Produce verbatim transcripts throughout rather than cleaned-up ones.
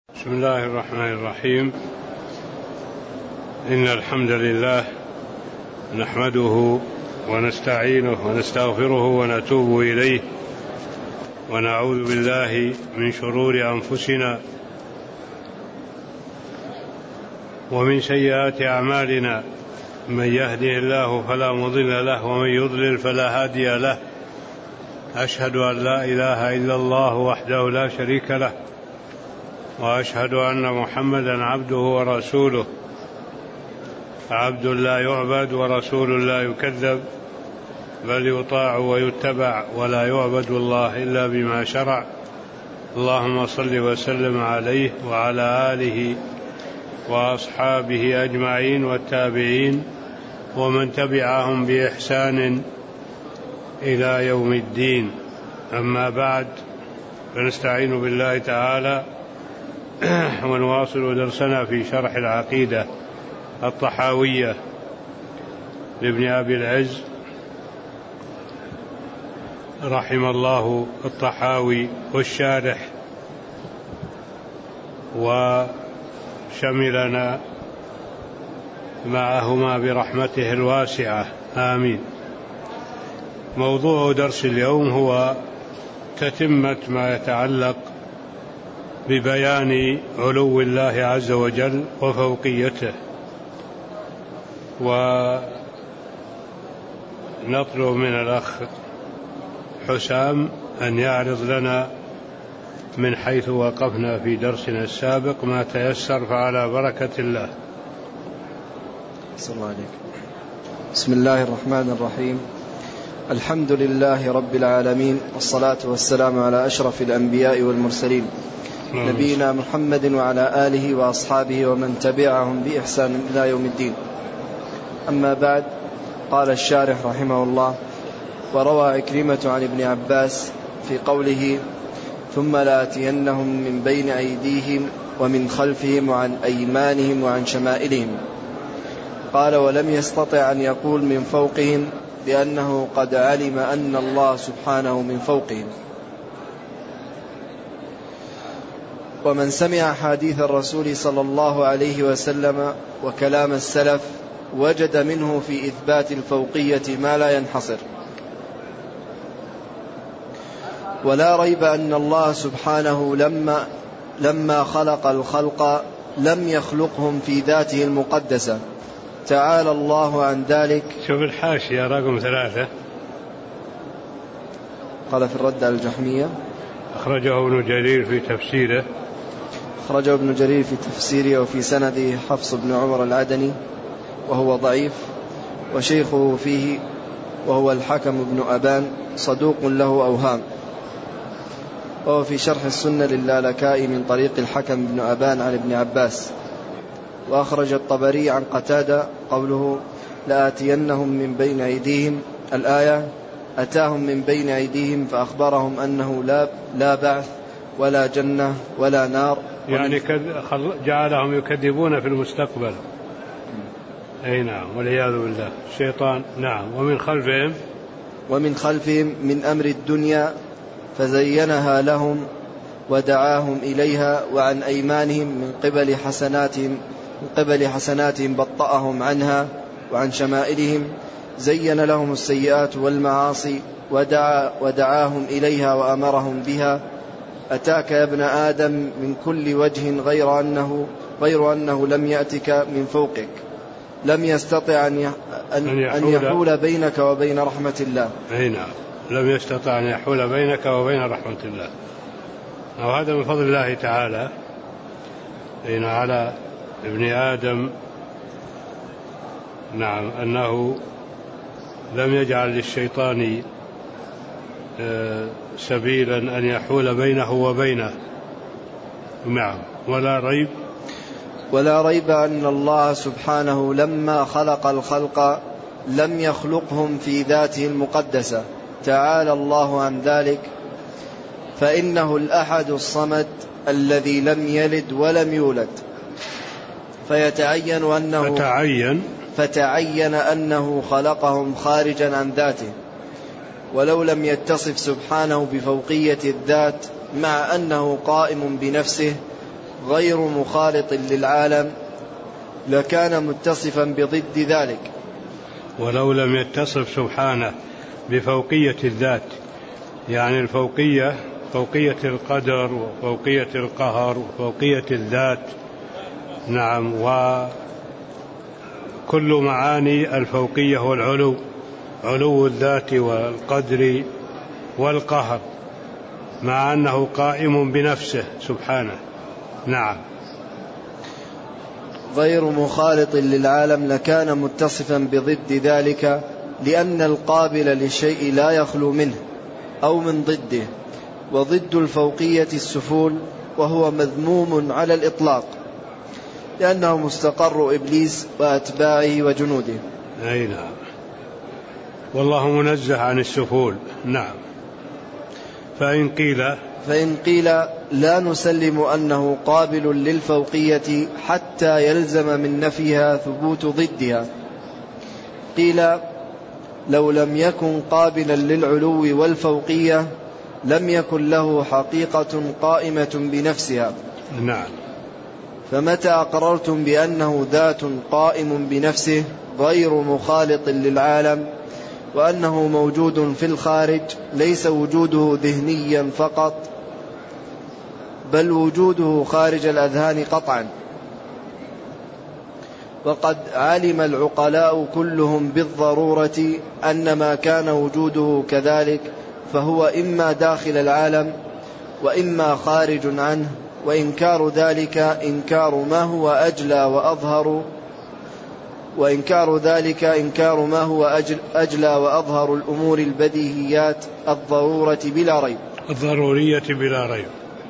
بسم الله الرحمن الرحيم. إن الحمد لله نحمده ونستعينه ونستغفره ونتوب إليه ونعوذ بالله من شرور أنفسنا ومن سيئات أعمالنا، من يهده الله فلا مضل له ومن يضلل فلا هادي له. أشهد أن لا إله إلا الله وحده لا شريك له، وأشهد أن محمدا عبده ورسوله، عبد لا يعبد ورسول لا يكذب، بل يطاع ويتبع ولا يعبد الله إلا بما شرع. اللهم صل وسلم عليه وعلى آله وأصحابه أجمعين والتابعين ومن تبعهم بإحسان إلى يوم الدين. أما بعد، فنستعين بالله تعالى ونواصل درسنا في شرح العقيدة الطحاوية لابن أبي العز رحم الله الطحاوي والشارح، وشملنا معهما برحمته الواسعة، آمين. موضوع درس اليوم هو تتمة ما يتعلق ببيان علو الله عز وجل وفوقيته، ونطلب من الأخ حسام أن يعرض لنا من حيث وقفنا في درسنا السابق ما تيسر، فعلى بركة الله. بسم الله عليك. بسم الله الرحمن الرحيم. الحمد لله رب العالمين، والصلاة والسلام على أشرف الأنبياء والمرسلين، نبينا محمد وعلى آله وأصحابه ومن تبعهم بإحسان إلى يوم الدين. أما بعد، قال الشارح رحمه الله: وروى عكرمة عن ابن عباس في قوله: ثم لآتينهم من بين أيديهم ومن خلفهم وعن أيمانهم وعن شمائلهم. قال: ولم يستطع أن يقول من فوقهم، لأنه قد علم أن الله سبحانه من فوقهم. ومن سمع حديث الرسول صلى الله عليه وسلم وكلام السلف وجد منه في إثبات الفوقية ما لا ينحصر. ولا ريب أن الله سبحانه لما, لما خلق الخلق لم يخلقهم في ذاته المقدسة، تعالى الله عن ذلك. شوف الحاشية رقم ثلاثة، قال في الرد على الجحمية: أخرجه ابن جرير في تفسيره أخرجه ابن جرير في تفسيره وفي سنده حفص بن عمر العدني وهو ضعيف، وشيخه فيه وهو الحكم بن أبان صدوق له أوهام. وهو في شرح السنة للالكائي من طريق الحكم بن أبان عن ابن عباس. وأخرج الطبري عن قتادة قوله: لآتينهم من بين أيديهم، الآية: أتاهم من بين أيديهم فأخبرهم أنه لا, لا بعث ولا جنة ولا نار، يعني جعلهم يكذبون في المستقبل. أي نعم، والعياذ بالله، الشيطان. نعم. ومن خلفهم ومن خلفهم من أمر الدنيا فزينها لهم ودعاهم إليها، وعن أيمانهم من قبل حسناتهم من قبل حسناتهم بطأهم عنها، وعن شمائلهم زين لهم السيئات والمعاصي ودعا ودعاهم إليها وأمرهم بها. أتاك يا ابن آدم من كل وجه غير أنه, غير أنه لم يأتك من فوقك، لم يستطع أن, أن, أن يحول بينك وبين رحمة الله. أي نعم، لم يستطع أن يحول بينك وبين رحمة الله. وهذا من فضل الله تعالى إن على ابن آدم، نعم، أنه لم يجعل للشيطان سبيلا أن يحول بينه وبينه. نعم. ولا ريب ولا ريب أن الله سبحانه لما خلق الخلق لم يخلقهم في ذاته المقدسة، تعالى الله عن ذلك، فإنه الأحد الصمد الذي لم يلد ولم يولد، فيتعين أنه فتعين, فتعين أنه خلقهم خارجا عن ذاته، ولو لم يتصف سبحانه بفوقية الذات مع أنه قائم بنفسه غير مخالط للعالم لكان متصفا بضد ذلك. ولو لم يتصف سبحانه بفوقية الذات، يعني الفوقية فوقية القدر وفوقية القهر وفوقية الذات، نعم، وكل معاني الفوقية والعلو، علو الذات والقدر والقهر، مع أنه قائم بنفسه سبحانه. نعم. غير مخالط للعالم لكان متصفا بضد ذلك، لأن القابل للشيء لا يخلو منه أو من ضده، وضد الفوقية السفول، وهو مذموم على الإطلاق لأنه مستقر إبليس وأتباعه وجنوده. أي نعم، والله منزه عن السفول. نعم. فإن قيل فإن قيل لا نسلم أنه قابل للفوقية حتى يلزم من نفيها ثبوت ضدها، قيل لو لم يكن قابلا للعلو والفوقية لم يكن له حقيقة قائمة بنفسها. نعم. فمتى أقررتم بأنه ذات قائم بنفسه غير مخالط للعالم، وأنه موجود في الخارج، ليس وجوده ذهنيا فقط، بل وجوده خارج الأذهان قطعا. وقد علم العقلاء كلهم بالضرورة أن ما كان وجوده كذلك فهو إما داخل العالم وإما خارج عنه، وإنكار ذلك إنكار ما هو أجلى وأظهر وإنكار ذلك إنكار ما هو أجلى وأظهر الأمور البديهيات الضرورة بلا ريب الضرورية بلا ريب.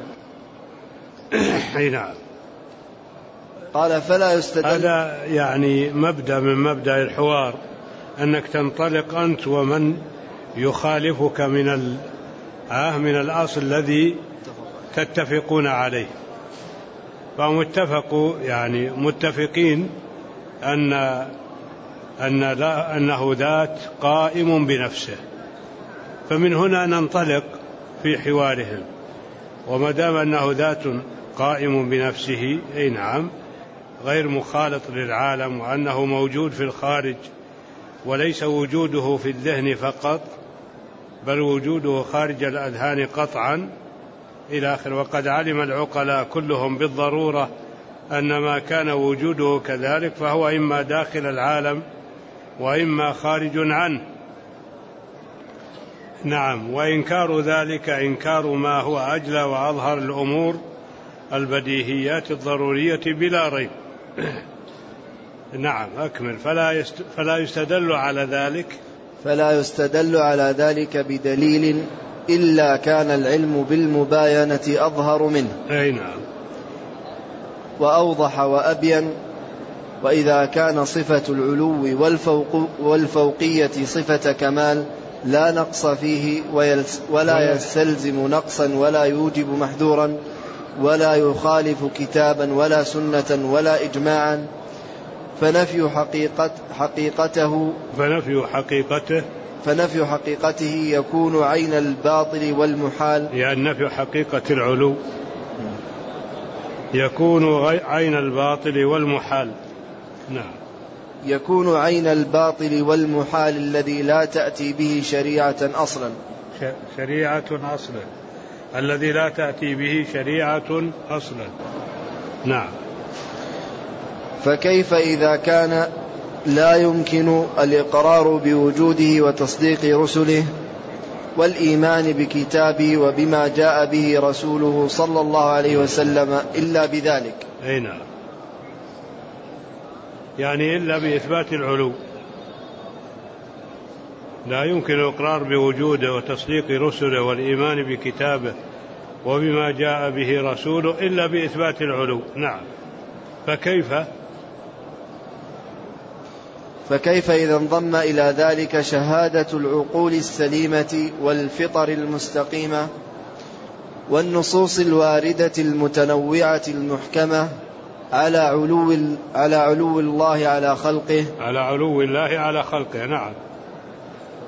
أي نعم. قال فلا يستدل. هذا يعني مبدأ من مبدأ الحوار، أنك تنطلق أنت ومن يخالفك من ال... آه من الأصل الذي تتفقون عليه، فهم اتفقوا يعني متفقين أن أن لا أنه ذات قائم بنفسه، فمن هنا ننطلق في حوارهم. وما دام أنه ذات قائم بنفسه، أي نعم، غير مخالط للعالم، وأنه موجود في الخارج وليس وجوده في الذهن فقط، بل وجوده خارج الأذهان قطعا إلى آخر. وقد علم العقلاء كلهم بالضرورة أن ما كان وجوده كذلك فهو إما داخل العالم وإما خارج عنه. نعم. وإنكار ذلك إنكار ما هو أجلى وأظهر الأمور البديهيات الضرورية بلا ريب. نعم. أكمل. فلا, يست... فلا يستدل على ذلك فلا يستدل على ذلك بدليل إلا كان العلم بالمباينة أظهر منه. أي نعم. وأوضح وأبين. وإذا كان صفة العلو والفوق والفوقية صفة كمال لا نقص فيه ولا يستلزم نقصا ولا يوجب محذورا ولا يخالف كتابا ولا سنة ولا إجماعا، فنفي حقيقت حقيقته فنفي حقيقته فنفي حقيقته يكون عين الباطل والمحال، يعني نفي حقيقة العلو يكون عين الباطل والمحال. نعم. يكون عين الباطل والمحال الذي لا تأتي به شريعة أصلا شريعة أصلا الذي لا تأتي به شريعة أصلا. نعم. فكيف إذا كان لا يمكن الإقرار بوجوده وتصديق رسله والإيمان بكتابه وبما جاء به رسوله صلى الله عليه وسلم إلا بذلك؟ أي نعم. يعني إلا بإثبات العلو. لا يمكن الإقرار بوجوده وتصديق رسله والإيمان بكتابه وبما جاء به رسوله إلا بإثبات العلو. نعم. فكيف فكيف إذا انضم إلى ذلك شهادة العقول السليمة والفطر المستقيمة والنصوص الواردة المتنوعة المحكمة على علو على علو الله على خلقه على علو الله على خلقه. نعم.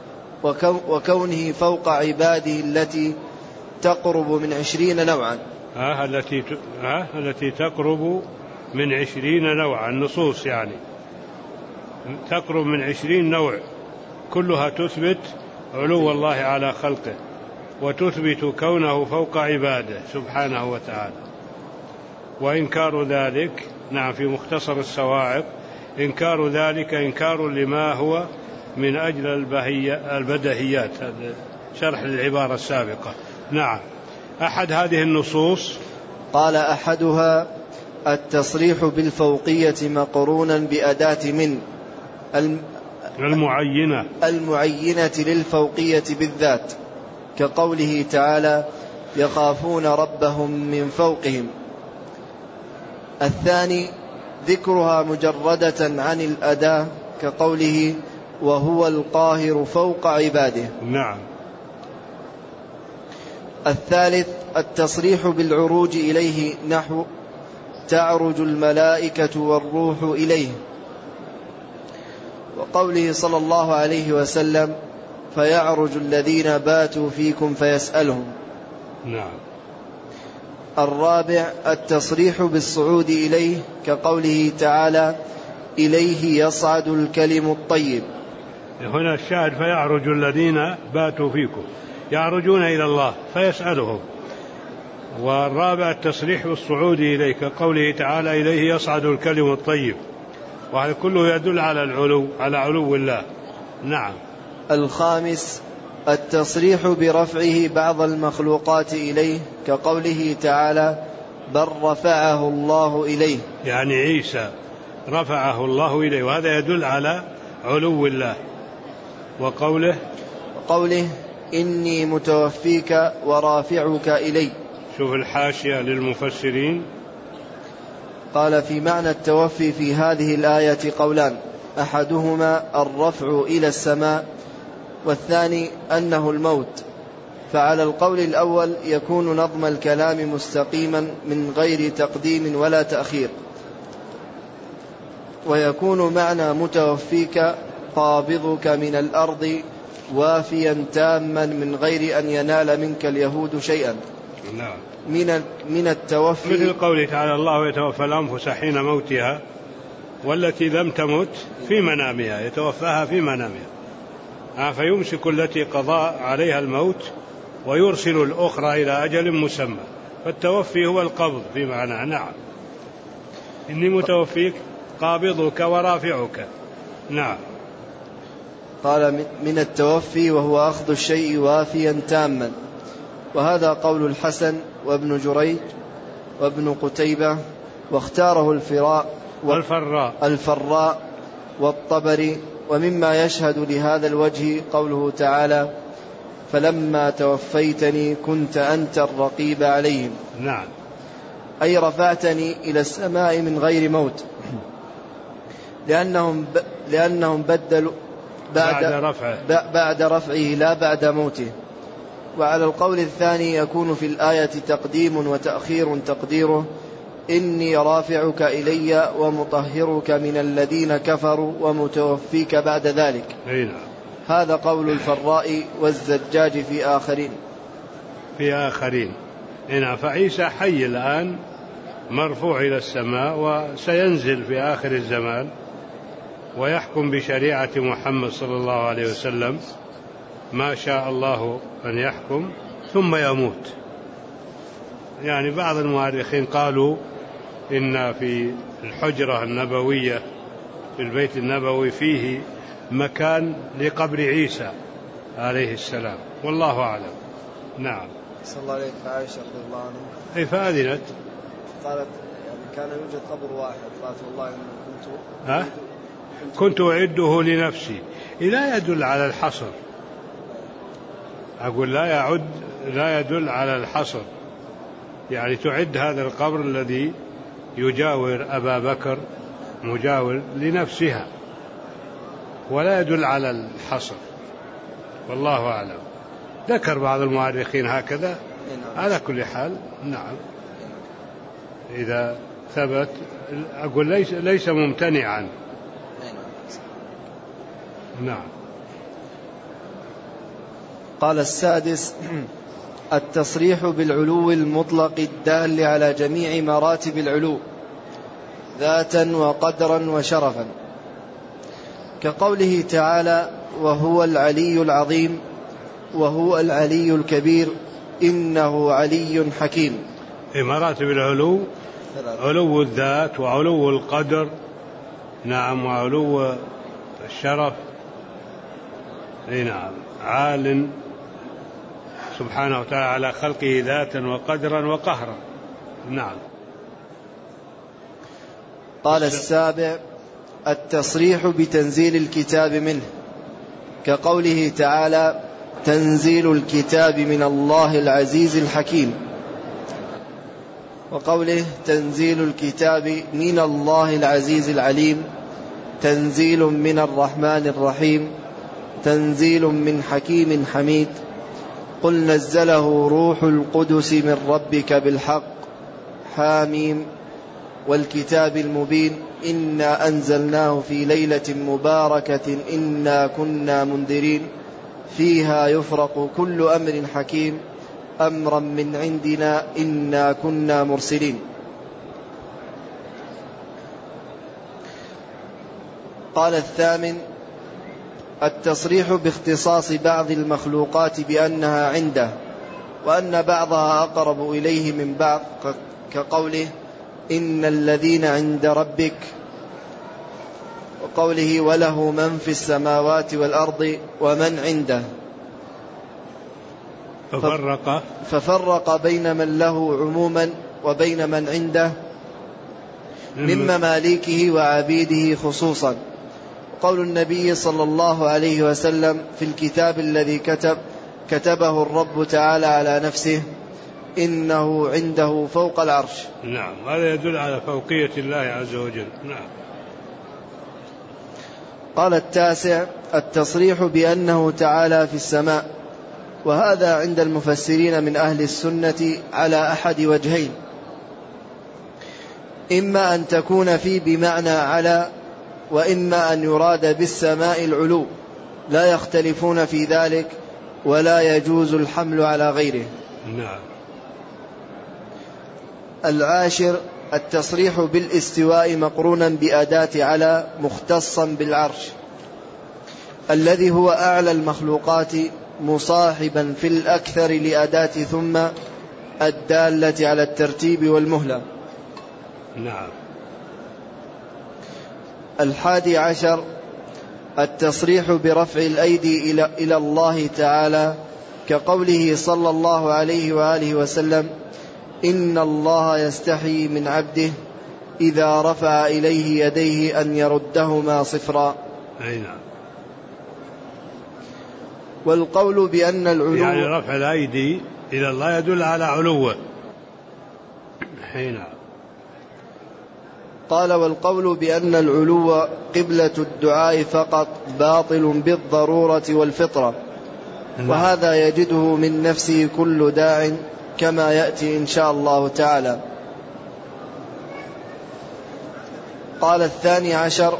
وكونه فوق عباده التي تقرب من عشرين نوعا. آه التي آه التي تقرب من عشرين نوعا، النصوص يعني تقرب من عشرين نوع، كلها تثبت علو الله على خلقه وتثبت كونه فوق عباده سبحانه وتعالى. وإنكار ذلك، نعم في مختصر الصواعق، إنكار ذلك إنكار لما هو من أجل البدهيات، شرح العبارة السابقة. نعم. أحد هذه النصوص قال أحدها التصريح بالفوقية مقرونا بأداة من المعينة المعينة للفوقية بالذات، كقوله تعالى يخافون ربهم من فوقهم. الثاني ذكرها مجردة عن الأداة، كقوله وهو القاهر فوق عباده. نعم. الثالث التصريح بالعروج إليه، نحو تعرج الملائكة والروح إليه، وقوله صلى الله عليه وسلم فيعرج الذين باتوا فيكم فيسألهم. نعم. الرابع التصريح بالصعود إليه، كقوله تعالى إليه يصعد الكلم الطيب. هنا الشاهد فيعرج الذين باتوا فيكم، يعرجون إلى الله فيسألهم. والرابع التصريح بالصعود إليه، كقوله تعالى إليه يصعد الكلم الطيب، وهذا كله يدل على العلو، على علو الله. نعم. الخامس التصريح برفعه بعض المخلوقات إليه، كقوله تعالى بل رفعه الله إليه، يعني عيسى رفعه الله إليه، وهذا يدل على علو الله. وقوله وقوله إني متوفيك ورافعك إلي. شوف الحاشية للمفسرين، قال في معنى التوفي في هذه الآية قولان، أحدهما الرفع إلى السماء، والثاني أنه الموت. فعلى القول الأول يكون نظم الكلام مستقيما من غير تقديم ولا تأخير، ويكون معنى متوفيك قابضك من الأرض وافيا تاما من غير أن ينال منك اليهود شيئا. نعم. من من التوفي مثل قوله تعالى الله يتوفى الأنفس حين موتها والتي لم تمت في منامها، يتوفاها في منامها، آه فيمسك التي قضى عليها الموت ويرسل الأخرى إلى أجل مسمى، فالتوفي هو القبض في معنى. نعم. إني متوفيك قابضك ورافعك. نعم. قال من التوفي وهو أخذ الشيء وافيا تاما، وهذا قول الحسن وابن جريج وابن قتيبة، واختاره الفراء والفراء الفراء والطبري. ومما يشهد لهذا الوجه قوله تعالى فلما توفيتني كنت أنت الرقيب عليهم. نعم. أي رفعتني إلى السماء من غير موت، لأنهم, ب... لأنهم بدلوا بعد, بعد رفعه ب... بعد رفعه لا بعد موته. وعلى القول الثاني يكون في الآية تقديم وتأخير، تقديره إني رافعك إلي ومطهرك من الذين كفروا ومتوفيك بعد ذلك. هنا. هذا قول الفراء والزجاج في آخرين في آخرين هنا. فعيسى حي الآن مرفوع إلى السماء، وسينزل في آخر الزمان ويحكم بشريعة محمد صلى الله عليه وسلم ما شاء الله أن يحكم، ثم يموت. يعني بعض المؤرخين قالوا إن في الحجرة النبوية في البيت النبوي فيه مكان لقبر عيسى عليه السلام، والله أعلم. نعم. صلى الله عليه عائشة رضي الله عنها أي فأذنت، قالت يعني كان يوجد قبر واحد، قالت والله إن كنت ها كنت أعده لنفسي. لا يدل على الحصر، أقول لا يعد لا يدل على الحصر، يعني تعد هذا القبر الذي يجاور أبا بكر مجاور لنفسها، ولا يدل على الحصر، والله أعلم. ذكر بعض المؤرخين هكذا. على كل حال نعم، إذا ثبت أقول ليس, ليس ممتنعا. نعم. قال السادس التصريح بالعلو المطلق الدال على جميع مراتب العلو ذاتا وقدرا وشرفا، كقوله تعالى: وهو العلي العظيم، وهو العلي الكبير، إنه علي حكيم. في مراتب العلو: علو الذات، وعلو القدر، نعم، وعلو الشرف، نعم، عال سبحانه وتعالى على خلقه ذاتا وقدرا وقهرا، نعم. قال السابع: التصريح بتنزيل الكتاب منه، كقوله تعالى: تنزيل الكتاب من الله العزيز الحكيم، وقوله: تنزيل الكتاب من الله العزيز العليم، تنزيل من الرحمن الرحيم، تنزيل من حكيم حميد، قل نزله روح القدس من ربك بالحق، حاميم، والكتاب المبين، إنا أنزلناه في ليلة مباركة إنا كنا منذرين فيها يفرق كل أمر حكيم أمرا من عندنا إنا كنا مرسلين. قال الثامن: التصريح باختصاص بعض المخلوقات بأنها عنده، وأن بعضها أقرب إليه من بعض، كقوله: إن الذين عند ربك، وقوله: وله من في السماوات والأرض ومن عنده، ففرق ففرق بين من له عموما وبين من عنده من مماليكه وعبيده خصوصا. قول النبي صلى الله عليه وسلم في الكتاب الذي كتب كتبه الرب تعالى على نفسه: إنه عنده فوق العرش. نعم، هذا يدل على فوقية الله عز وجل. نعم. قال التاسع: التصريح بأنه تعالى في السماء، وهذا عند المفسرين من أهل السنة على أحد وجهين: إما أن تكون في بمعنى على، وإما أن يراد بالسماء العلو، لا يختلفون في ذلك، ولا يجوز الحمل على غيره. نعم. العاشر: التصريح بالاستواء مقرونا بأداة على مختصا بالعرش، الذي هو أعلى المخلوقات، مصاحبا في الأكثر لأداة ثم الدالة على الترتيب والمهلة. نعم. الحادي عشر: التصريح برفع الأيدي إلى, إلى الله تعالى، كقوله صلى الله عليه وآله وسلم: إن الله يستحي من عبده إذا رفع إليه يديه أن يردهما صفرا. أي نعم. والقول بأن العلو، يعني رفع الأيدي إلى الله يدل على علوه. نعم. قال: والقول بأن العلو قبلة الدعاء فقط باطل بالضرورة والفطرة، وهذا يجده من نفسه كل داع، كما يأتي إن شاء الله تعالى. قال الثاني عشر: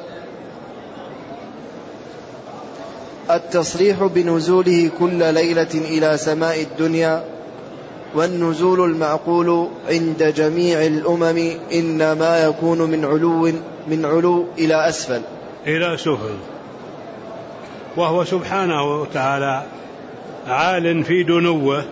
التصريح بنزوله كل ليلة إلى سماء الدنيا، والنزول المعقول عند جميع الأمم إنما يكون من علو من علو إلى أسفل إلى سفل، وهو سبحانه وتعالى عال في دنوه،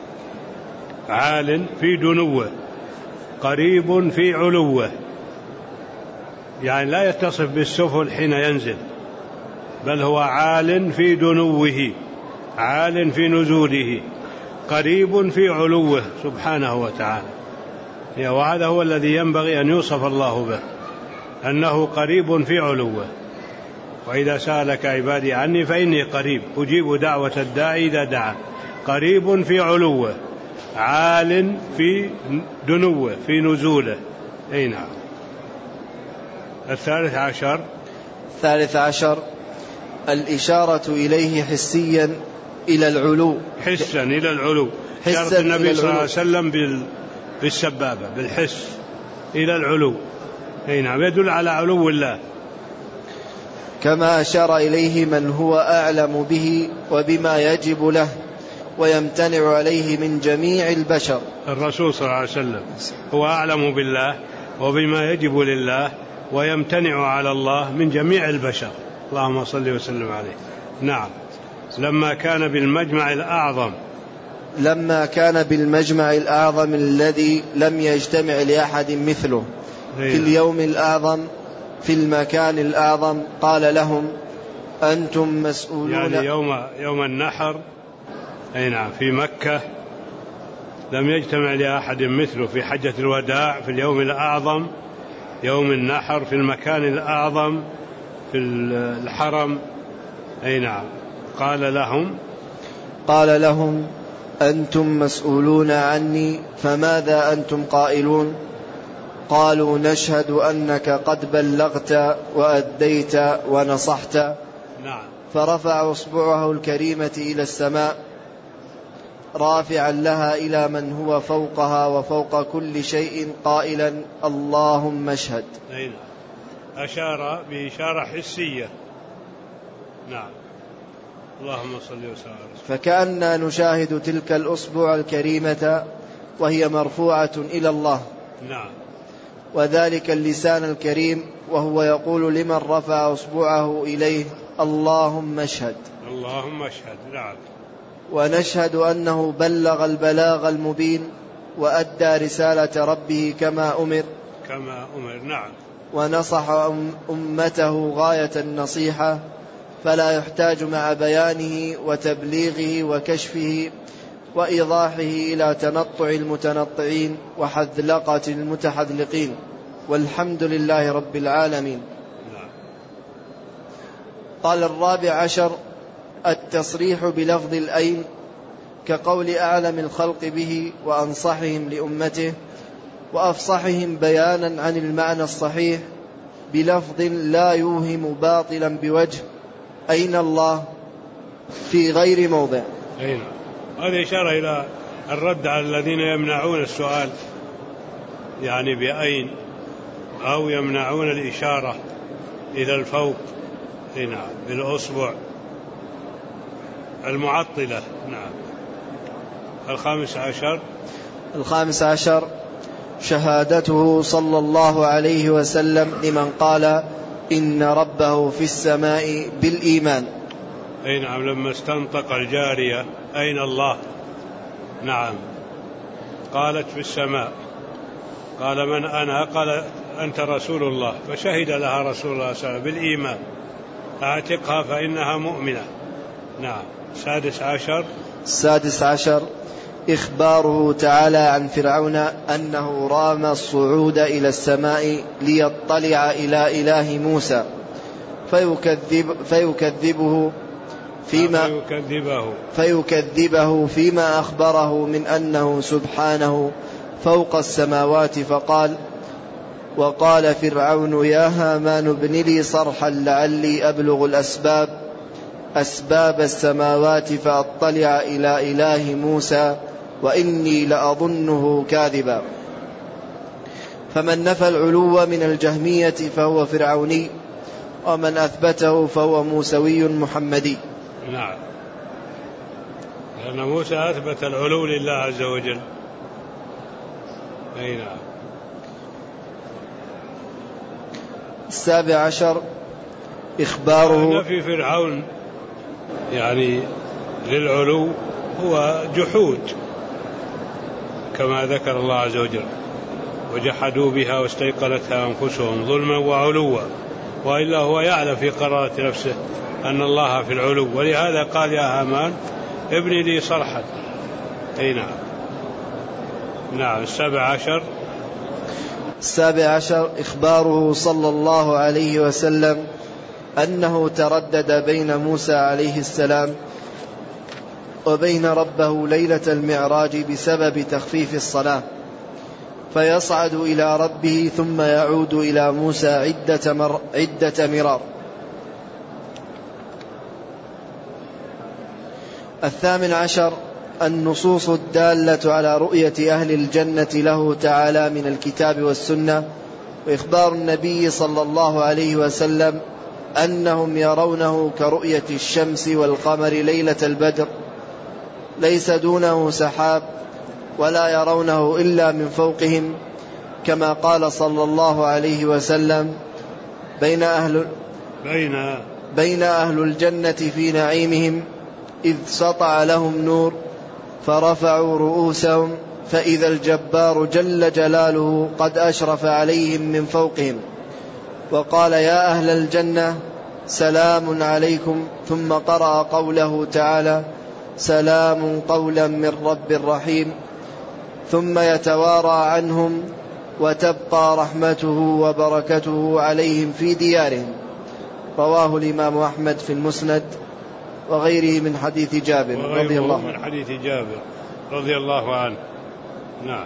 عال في دنوه، قريب في علوه، يعني لا يتصف بالسفل حين ينزل، بل هو عال في دنوه، عال في نزوله، قريب في علوه سبحانه وتعالى. وهذا هو الذي ينبغي أن يوصف الله به، أنه قريب في علوه. وإذا سألك عبادي عني فإني قريب أجيب دعوة الداعي إذا دعا، قريب في علوه، عال في دنوه، في نزوله. أي نعم. الثالث عشر: الثالث عشر: الإشارة إليه حسيا إلى العلو، حسا إلى العلو، شرط النبي صلى الله عليه وسلم بالسبابة، بالحس إلى العلو. أي نعم، يدل على علو الله، كما أشار إليه من هو أعلم به وبما يجب له، ويمتنع عليه من جميع البشر. الرسول صلى الله عليه وسلم هو أعلم بالله وبما يجب لله ويمتنع على الله من جميع البشر، اللهم صل وسلم عليه. نعم. لما كان بالمجمع الأعظم لما كان بالمجمع الأعظم الذي لم يجتمع لأحد مثله في اليوم الأعظم في المكان الأعظم قال لهم أنتم مسؤولون، يعني يوم, يوم النحر، أي نعم، في مكة لم يجتمع لأحد مثله في حجة الوداع في اليوم الأعظم يوم النحر في المكان الأعظم في الحرم. أي نعم. قال لهم قال لهم أنتم مسؤولون عني فماذا أنتم قائلون؟ قالوا نشهد أنك قد بلغت وأديت ونصحت. نعم. فرفع أصبعه الكريمة إلى السماء رافعا لها إلى من هو فوقها وفوق كل شيء قائلا اللهم اشهد. نعم. أشار بإشارة حسية. نعم. اللهم صل وسلم. فكأننا نشاهد تلك الأصبع الكريمة وهي مرفوعة إلى الله. نعم. وذلك اللسان الكريم وهو يقول لمن رفع أصبعه إليه اللهم اشهد. اللهم اشهد. نعم. ونشهد أنه بلغ البلاغ المبين وأدى رسالة ربه كما أمر كما أمر. نعم. ونصح أمته غاية النصيحة فلا يحتاج مع بيانه وتبليغه وكشفه وإيضاحه إلى تنطع المتنطعين وحذلقة المتحذلقين، والحمد لله رب العالمين. قال الرابع عشر التصريح بلفظ الأين كقول أعلم الخلق به وأنصحهم لأمته وأفصحهم بيانا عن المعنى الصحيح بلفظ لا يوهم باطلا بوجه أين الله في غير موضع. أين؟ هذه إشارة إلى الرد على الذين يمنعون السؤال يعني بأين أو يمنعون الإشارة إلى الفوق. نعم. بالأصبع المعطلة. نعم. الخامس عشر الخامس عشر شهادته صلى الله عليه وسلم لمن قال إن ربه في السماء بالإيمان. أي نعم. لما استنطق الجارية أين الله؟ نعم. قالت في السماء. قال من أنا؟ قال أنت رسول الله. فشهد لها رسول الله صلى الله عليه وسلم بالإيمان أعتقها فإنها مؤمنة. نعم. السادس عشر السادس عشر إخباره تعالى عن فرعون أنه رام الصعود إلى السماء ليطلع إلى إله موسى فيكذب فيكذبه فيما فيكذبه فيكذبه فيما أخبره من أنه سبحانه فوق السماوات. فقال وقال فرعون يا هامان ابن لي صرحا لعلي أبلغ الأسباب أسباب السماوات فأطلع إلى إله موسى وإني لأظنه كاذبا. فمن نفى العلو من الجهمية فهو فرعوني ومن أثبته فهو موسوي محمدي. نعم. لأن موسى أثبت العلو لله عز وجل. أي نعم. السابع عشر إخباره نفي فرعون يعني للعلو هو جحود كما ذكر الله عز وجل وجحدوا بها واستيقنتها أنفسهم ظلما وعلوا، وإلا هو يعلم في قرارة نفسه أن الله في العلو، ولهذا قال يا هامان ابني لي صرحا. أي نعم. نعم. السابع عشر السابع عشر إخباره صلى الله عليه وسلم أنه تردد بين موسى عليه السلام وبين ربه ليلة المعراج بسبب تخفيف الصلاة فيصعد إلى ربه ثم يعود إلى موسى عدة, مر عدة مرار. الثامن عشر النصوص الدالة على رؤية أهل الجنة له تعالى من الكتاب والسنة وإخبار النبي صلى الله عليه وسلم أنهم يرونه كرؤية الشمس والقمر ليلة البدر ليس دونه سحاب ولا يرونه إلا من فوقهم، كما قال صلى الله عليه وسلم: بين أهل, بين بين أهل الجنة في نعيمهم إذ سطع لهم نور فرفعوا رؤوسهم فإذا الجبار جل جلاله قد أشرف عليهم من فوقهم، وقال: يا أهل الجنة سلام عليكم، ثم قرأ قوله تعالى: سلام قولا من رب رحيم، ثم يتوارى عنهم وتبقى رحمته وبركته عليهم في ديارهم. رواه الإمام أحمد في المسند وغيره من حديث جابر رضي الله عنه. من حديث جابر رضي الله عنه. نعم.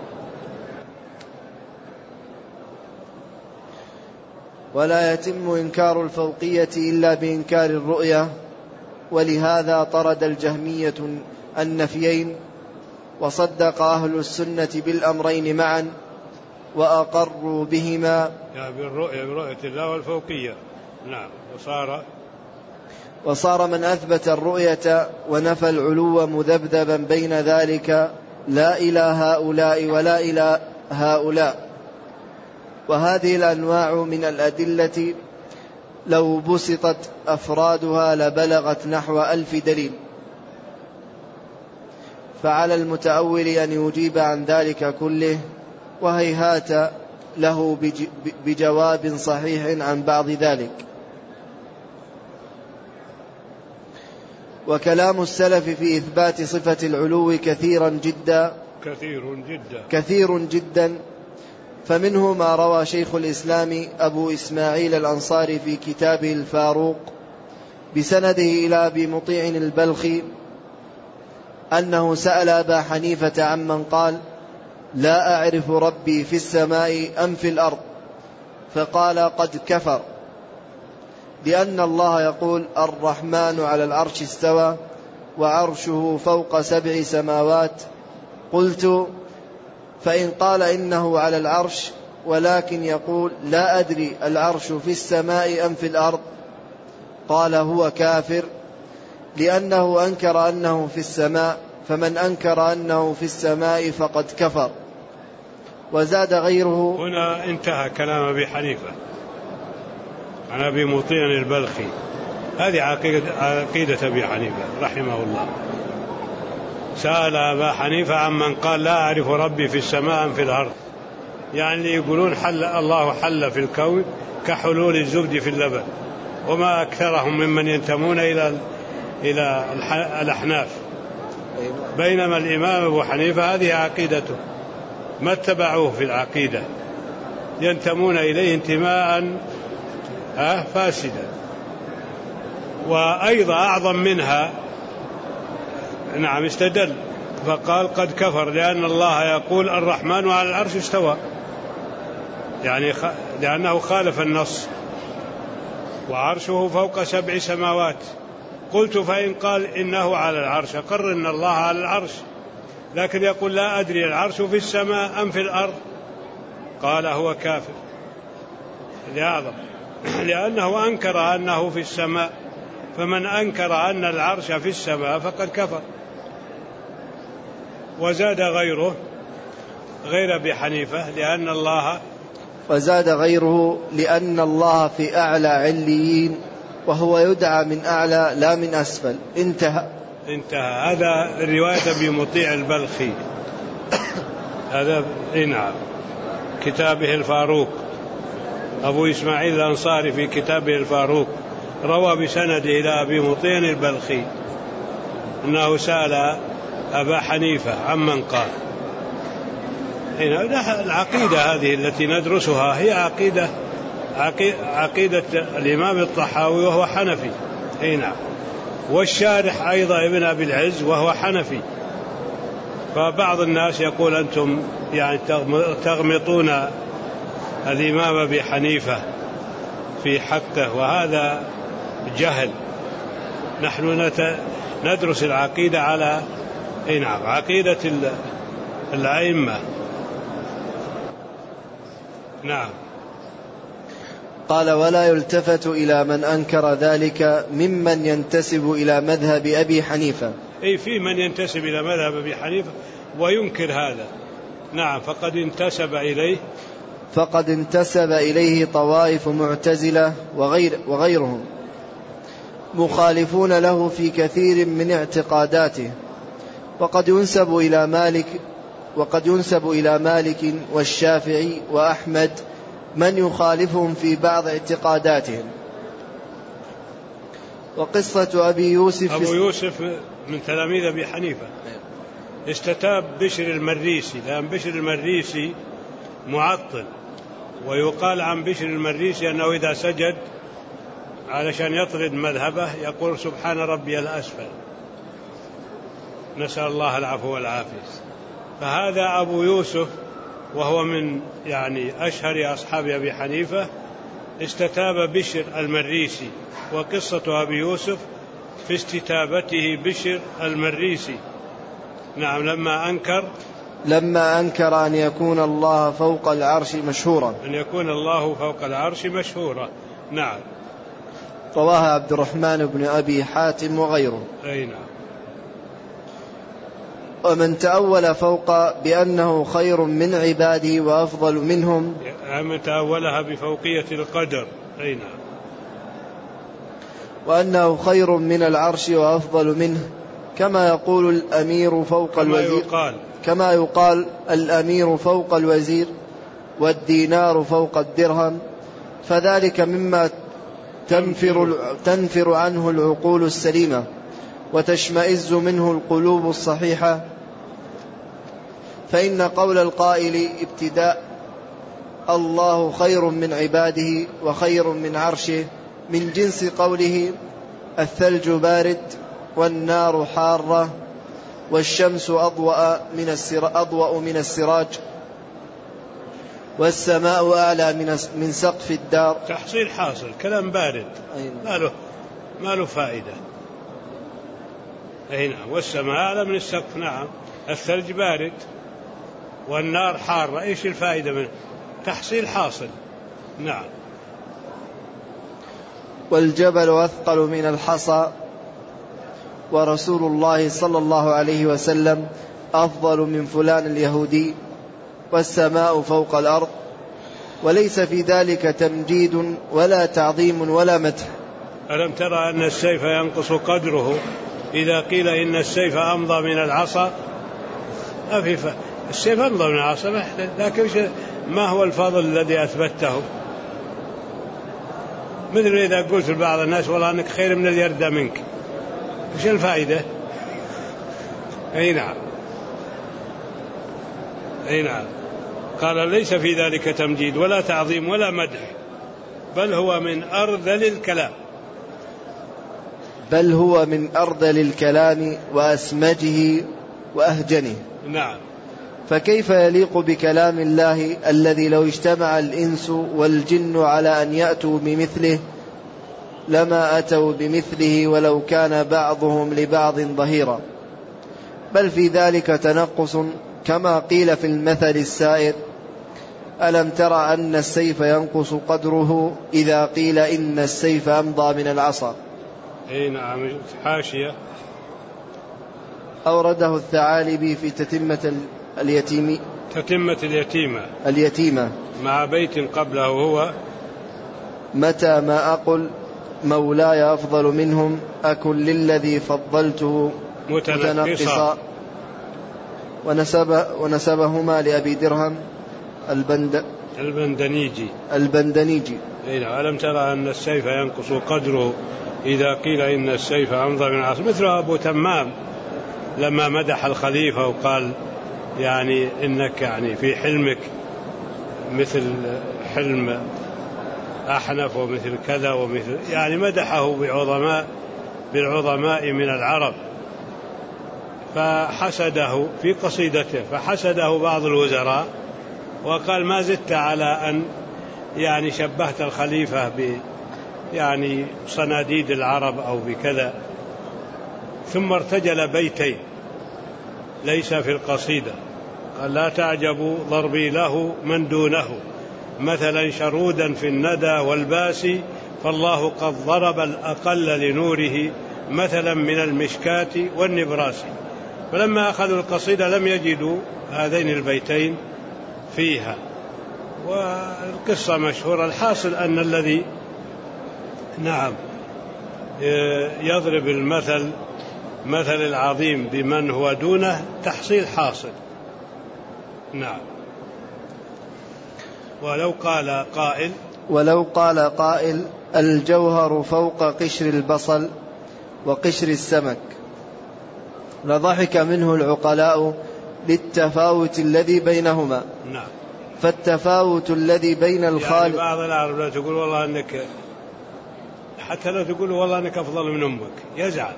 ولا يتم إنكار الفوقية إلا بإنكار الرؤية، ولهذا طرد الجهمية النفيين، وصدق أهل السنة بالأمرين معا وأقروا بهما، يعني بالرؤية برؤية الله والفوقية. نعم. وصار وصار من أثبت الرؤية ونفى العلو مذبذبا بين ذلك، لا إلى هؤلاء ولا إلى هؤلاء. وهذه الأنواع من الأدلة لو بسطت أفرادها لبلغت نحو ألف دليل، فعلى المتأول أن يجيب عن ذلك كله، وهيهات له بجواب صحيح عن بعض ذلك. وكلام السلف في إثبات صفة العلو كثيرا جدا كثير جدا كثير جدا فمنه ما روى شيخ الإسلام أبو إسماعيل الأنصاري في كتابه الفاروق بسنده إلى أبي مطيع البلخي أنه سأل أبا حنيفة عمن قال: لا أعرف ربي في السماء أم في الأرض، فقال: قد كفر، لأن الله يقول: الرحمن على العرش استوى وعرشه فوق سبع سماوات. قلت: فإن قال إنه على العرش ولكن يقول لا أدري العرش في السماء أم في الأرض، قال: هو كافر، لأنه أنكر أنه في السماء، فمن أنكر أنه في السماء فقد كفر. وزاد غيره. هنا انتهى كلام أبي حنيفة عن أبي مطيع البلخي. هذه عقيدة, عقيدة أبي حنيفة رحمه الله. سأل أبا حنيفة عمن قال: لا أعرف ربي في السماء أم في الأرض، يعني يقولون حل الله حل في الكون كحلول الزبد في اللبن، وما أكثرهم ممن ينتمون إلى إلى الأحناف، بينما الإمام أبو حنيفة هذه عقيدته، ما اتبعوه في العقيدة، ينتمون إليه انتماء فاسدا. وأيضا أعظم منها، نعم، استدل فقال: قد كفر، لأن الله يقول: الرحمن على العرش استوى، يعني خ... لأنه خالف النص، وعرشه فوق سبع سماوات. قلت: فإن قال إنه على العرش، أقر إن الله على العرش، لكن يقول: لا أدري العرش في السماء أم في الأرض، قال: هو كافر لأعظم، لأنه أنكر أنه في السماء، فمن أنكر أن العرش في السماء فقد كفر. وزاد غيره غير أبي حنيفة لأن الله وزاد غيره لأن الله في أعلى عليين، وهو يدعى من أعلى لا من أسفل. انتهى انتهى هذا الرواية أبي مطيع البلخي. هذا نعم كتابه الفاروق، أبو إسماعيل الأنصاري في كتابه الفاروق روى بسند إلى أبي مطيع البلخي أنه سأل أبا حنيفة عمن قال. العقيدة هذه التي ندرسها هي عقيدة عقيدة الإمام الطحاوي وهو حنفي، نعم، والشارح أيضا ابن أبي العز وهو حنفي. فبعض الناس يقول: أنتم يعني تغمطون الإمام أبي حنيفة في حقه، وهذا جهل. نحن ندرس العقيدة على نعم عقيدة الأئمة. نعم. قال: ولا يلتفت إلى من أنكر ذلك ممن ينتسب إلى مذهب أبي حنيفة. أي في من ينتسب إلى مذهب أبي حنيفة وينكر هذا. نعم. فقد انتسب إليه فقد انتسب إليه طوائف معتزلة وغير وغيرهم مخالفون له في كثير من اعتقاداته، وقد ينسب إلى مالك وقد ينسب إلى مالك والشافعي وأحمد من يخالفهم في بعض اعتقاداتهم. وقصة أبي يوسف أبو يوسف من تلاميذ أبي حنيفة استتاب بشر المريسي، لأن بشر المريسي معطل، ويقال عن بشر المريسي أنه إذا سجد علشان يطرد مذهبه يقول سبحان ربي الأسفل، نسأل الله العفو والعافية. فهذا أبو يوسف وهو من يعني أشهر أصحاب أبي حنيفة استتاب بشر المريسي. وقصة أبي يوسف في استتابته بشر المريسي. نعم. لما أنكر لما أنكر أن يكون الله فوق العرش مشهورا أن يكون الله فوق العرش مشهورا. نعم. رواها عبد الرحمن بن أبي حاتم وغيره. أي نعم. ومن تأول فوق بأنه خير من عباده وأفضل منهم، من تأولها بفوقية القدر. أي نعم. وأنه خير من العرش وأفضل منه، كما يقول الأمير فوق كما الوزير يقال. كما يقال الأمير فوق الوزير والدينار فوق الدرهم، فذلك مما تنفر, تنفر عنه العقول السليمة وتشمئز منه القلوب الصحيحة. فإن قول القائل ابتداء الله خير من عباده وخير من عرشه من جنس قوله الثلج بارد والنار حارة والشمس أضوأ من السراج, أضوأ من السراج والسماء أعلى من سقف الدار. تحصيل حاصل، كلام بارد ما له, ما له فائدة. أي نعم. والسماء أعلى من السقف. نعم. الثلج بارد والنار حارة، إيش الفائدة منه؟ تحصيل حاصل. نعم. والجبل أثقل من الحصى ورسول الله صلى الله عليه وسلم أفضل من فلان اليهودي والسماء فوق الأرض، وليس في ذلك تمجيد ولا تعظيم ولا مدح. ألم ترى أن السيف ينقص قدره إذا قيل إن السيف أمضى من العصا؟ أفف السيف أمضى من العصا، لكن ما هو الفضل الذي أثبته؟ مثل إذا قلت لبعض الناس والله أنك خير من اليردة منك، وش الفائدة؟ أي نعم. أي نعم. قال ليس في ذلك تمجيد ولا تعظيم ولا مدح، بل هو من أرذل الكلام بل هو من أرذل الكلام وأسمجه وأهجنه. نعم. فكيف يليق بكلام الله الذي لو اجتمع الإنس والجن على أن يأتوا بمثله لما أتوا بمثله ولو كان بعضهم لبعض ظهيرا، بل في ذلك تنقص، كما قيل في المثل السائر ألم ترى أن السيف ينقص قدره إذا قيل إن السيف أمضى من العصا. أي نعم. حاشية. أورده الثعالبي في تتمة اليتيم تتمة اليتيمة اليتيمة مع بيت قبله هو متى ما أقل مولاي أفضل منهم أكن للذي فضلته متنقصا. ونسب ونسبهما لأبي درهم البند البندنيجي البندنيجي ألم ترى أن السيف ينقص قدره إذا قيل إن السيف أمضى من العصا. مثل أبو تمام لما مدح الخليفة وقال يعني إنك يعني في حلمك مثل حلم أحنف ومثل كذا ومثل، يعني مدحه بعظماء بالعظماء من العرب. فحسده في قصيدته، فحسده بعض الوزراء وقال ما زدت على أن يعني شبهت الخليفة ب يعني صناديد العرب أو بكذا. ثم ارتجل بيتين ليس في القصيدة، قال لا تعجبوا ضربي له من دونه مثلا شرودا في الندى والباس، فالله قد ضرب الأقل لنوره مثلا من المشكاة والنبراس. فلما أخذوا القصيدة لم يجدوا هذين البيتين فيها، والقصة مشهورة. الحاصل أن الذي نعم يضرب المثل مثل العظيم بمن هو دونه تحصيل حاصل. نعم. ولو قال قائل ولو قال قائل الجوهر فوق قشر البصل وقشر السمك لضحك منه العقلاء للتفاوت الذي بينهما. نعم. فالتفاوت الذي بين الخالق، يعني بعض العرب لا تقول والله أنك، حتى لا تقول والله أنك أفضل من أمك، يزعل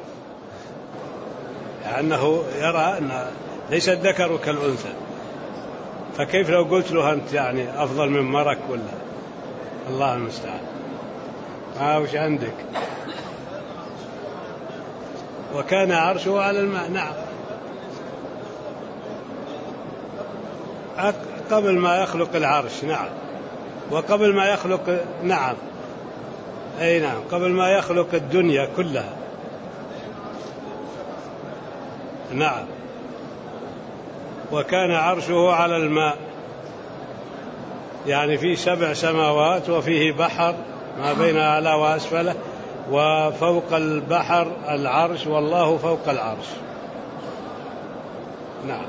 لأنه يرى أن ليس الذكر كالأنثى. فكيف لو قلت له أنت يعني أفضل من مرك ولا؟ الله المستعان. ما وش عندك؟ وكان عرشه على الماء. نعم. قبل ما يخلق العرش. نعم. وقبل ما يخلق، نعم، أي نعم، قبل ما يخلق الدنيا كلها. نعم. وكان عرشه على الماء، يعني في سبع سماوات وفيه بحر ما بين أعلى وأسفله، وفوق البحر العرش، والله فوق العرش. نعم.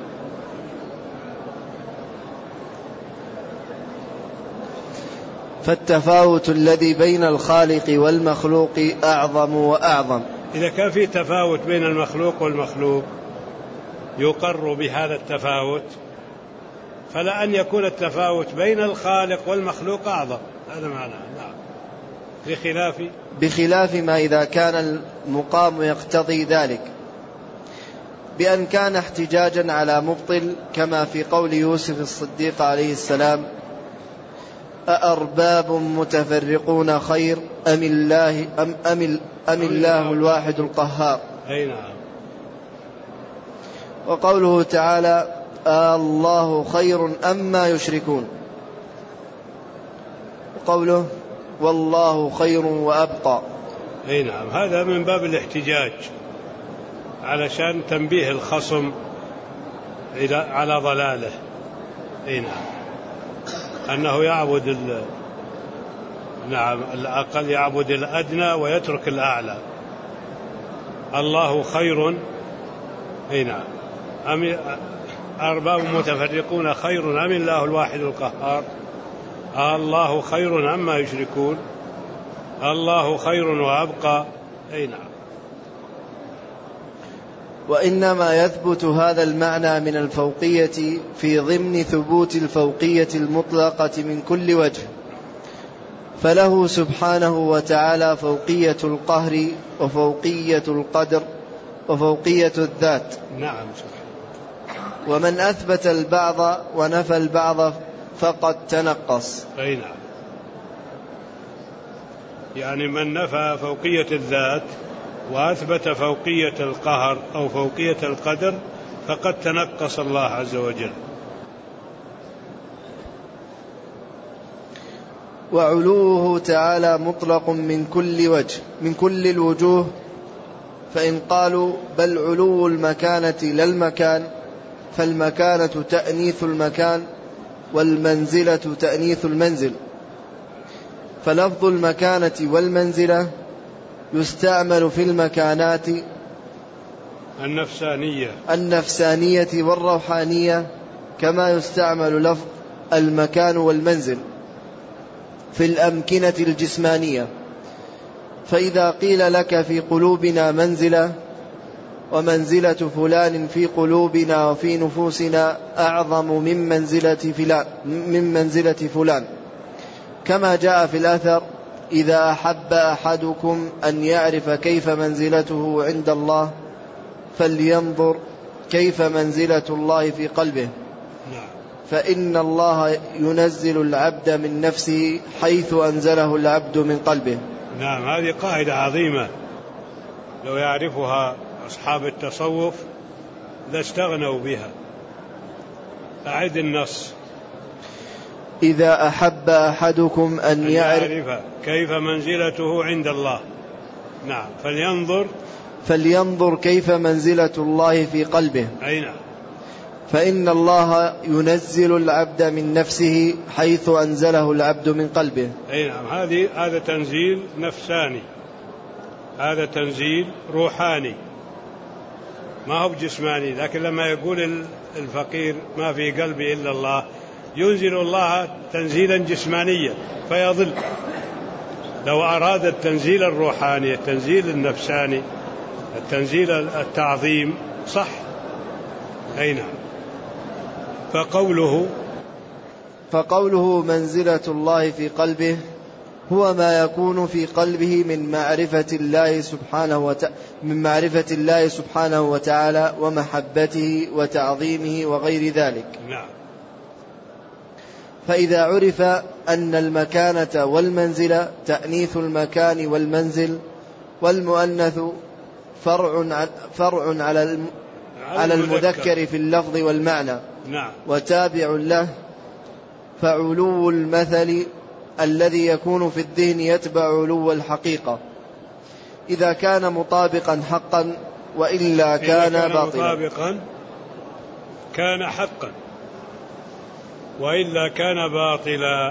فالتفاوت الذي بين الخالق والمخلوق أعظم وأعظم. إذا كان في تفاوت بين المخلوق والمخلوق يقر بهذا التفاوت، فلا أن يكون التفاوت بين الخالق والمخلوق أعظم. هذا معناه. نعم. بخلاف بخلاف ما إذا كان المقام يقتضي ذلك، بأن كان احتجاجا على مبطل، كما في قول يوسف الصديق عليه السلام: أأرباب متفرقون خير أم الله, أم, أم, أم الله الواحد القهار. أي نعم. وقوله تعالى: الله خير أما يشركون. وقوله: والله خير وأبقى. أي نعم. هذا من باب الاحتجاج علشان تنبيه الخصم على ضلاله. أي نعم. أنه يعبد ال... نعم الأقل يعبد الأدنى ويترك الأعلى. الله خير. أي نعم. أم أرباب متفرقون خير أم الله الواحد القهار. الله خير أما يشركون. الله خير وأبقى. أي نعم. وإنما يثبت هذا المعنى من الفوقية في ضمن ثبوت الفوقية المطلقة من كل وجه، فله سبحانه وتعالى فوقية القهر وفوقية القدر وفوقية الذات. نعم. ومن أثبت البعض ونفى البعض فقد تنقص. أي نعم. يعني من نفى فوقية الذات وأثبت فوقية القهر أو فوقية القدر فقد تنقص الله عز وجل. وعلوه تعالى مطلق من كل وجه من كل الوجوه، فإن قالوا بل علو المكانة لا المكان، فالمكانة تأنيث المكان والمنزلة تأنيث المنزل. فلفظ المكانة والمنزلة يستعمل في المكانات النفسانية النفسانية والروحانية، كما يستعمل لفظ المكان والمنزل في الأمكنة الجسمانية. فإذا قيل لك في قلوبنا منزلة، ومنزلة فلان في قلوبنا وفي نفوسنا أعظم من منزلة فلان, من منزلة فلان كما جاء في الأثر: إذا أحب أحدكم أن يعرف كيف منزلته عند الله فلينظر كيف منزلة الله في قلبه، فإن الله ينزل العبد من نفسه حيث أنزله العبد من قلبه. نعم. هذه قاعدة عظيمة لو يعرفها أصحاب التصوف لاستغنوا بها. أعد النص: إذا أحب أحدكم أن, أن يعرف كيف منزلته عند الله. نعم. فلينظر فلينظر كيف منزلة الله في قلبه. أي نعم. فإن الله ينزل العبد من نفسه حيث أنزله العبد من قلبه. أي نعم. هذه هذا تنزيل نفساني، هذا تنزيل روحاني، ما هو جسماني. لكن لما يقول الفقير ما في قلبي إلا الله، ينزل الله تنزيلا جسمانيا فيضل. لو أراد التنزيل الروحاني، التنزيل النفساني، التنزيل التعظيم، صح. أي نعم. فقوله فقوله منزلة الله في قلبه هو ما يكون في قلبه من معرفة الله سبحانه وتعالى من معرفة الله سبحانه وتعالى ومحبته وتعظيمه وغير ذلك. نعم. فإذا عرف أن المكانة والمنزلة تأنيث المكان والمنزل، والمؤنث فرع فرع على على المذكر في اللفظ والمعنى، نعم، وتابع له، فعلو المثل الذي يكون في الذهن يتبع علو الحقيقة إذا كان مطابقا حقا، وإلا كان, كان باطلا. مطابقا كان حقا، وإلا كان باطلا.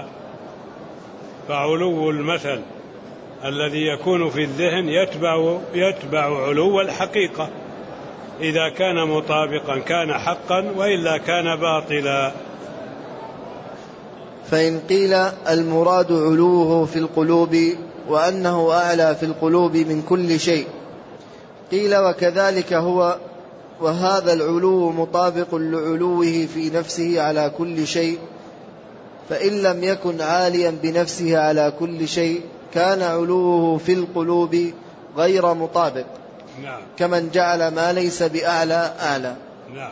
فعلو المثل الذي يكون في الذهن يتبع يتبع علو الحقيقة، إذا كان مطابقا كان حقا، وإلا كان باطلا. فإن قيل المراد علوه في القلوب وأنه أعلى في القلوب من كل شيء، قيل وكذلك هو، وهذا العلو مطابق لعلوه في نفسه على كل شيء، فإن لم يكن عاليا بنفسه على كل شيء كان علوه في القلوب غير مطابق. نعم. كمن جعل ما ليس بأعلى أعلى. نعم.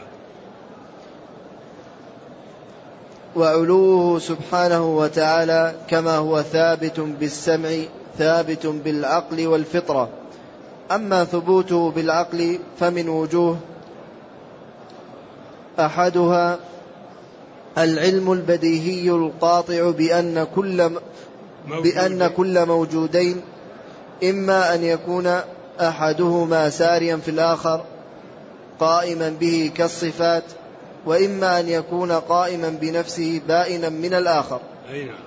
وعلوه سبحانه وتعالى كما هو ثابت بالسمع ثابت بالعقل والفطرة. أما ثبوته بالعقل فمن وجوه: أحدها العلم البديهي القاطع بأن كل بأن كل موجودين إما أن يكون أحدهما ساريا في الآخر قائما به كالصفات، وإما أن يكون قائما بنفسه بائنا من الآخر. أي نعم.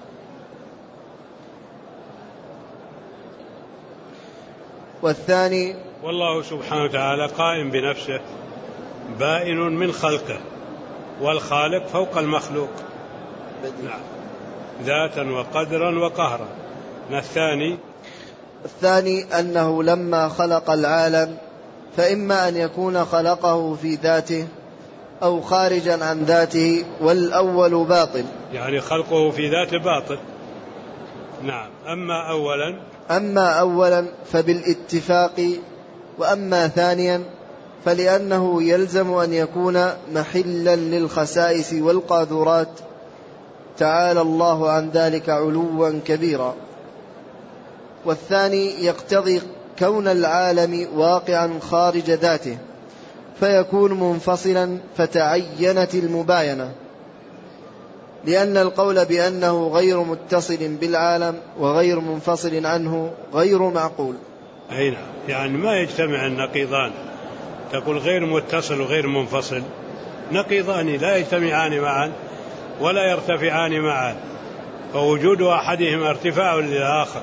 والثاني والله سبحانه وتعالى قائم بنفسه بائن من خلقه، والخالق فوق المخلوق. نعم. ذاتا وقدرا وقهرا. الثاني الثاني أنه لما خلق العالم فإما أن يكون خلقه في ذاته أو خارجا عن ذاته، والأول باطل، يعني خلقه في ذاته باطل. نعم. أما أولا أما أولا فبالاتفاق، وأما ثانيا فلأنه يلزم أن يكون محلا للخسائس والقاذورات، تعالى الله عن ذلك علوا كبيرا. والثاني يقتضي كون العالم واقعا خارج ذاته فيكون منفصلا فتعينت المباينة، لأن القول بأنه غير متصل بالعالم وغير منفصل عنه غير معقول. أي نعم. يعني ما يجتمع النقيضان، تقول غير متصل وغير منفصل، نقيضان لا يجتمعان معا ولا يرتفعان معا، فوجود أحدهما ارتفاع للآخر،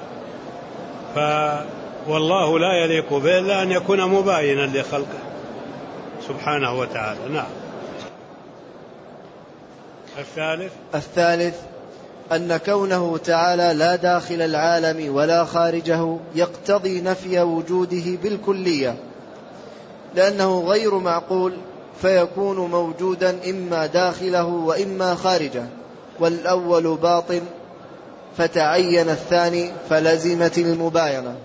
فوالله لا يليق به إلا أن يكون مباينا لخلقه سبحانه وتعالى. نعم. الثالث الثالث أن كونه تعالى لا داخل العالم ولا خارجه يقتضي نفي وجوده بالكلية، لأنه غير معقول، فيكون موجودا إما داخله وإما خارجه، والأول باطن فتعين الثاني فلزمت المباينة.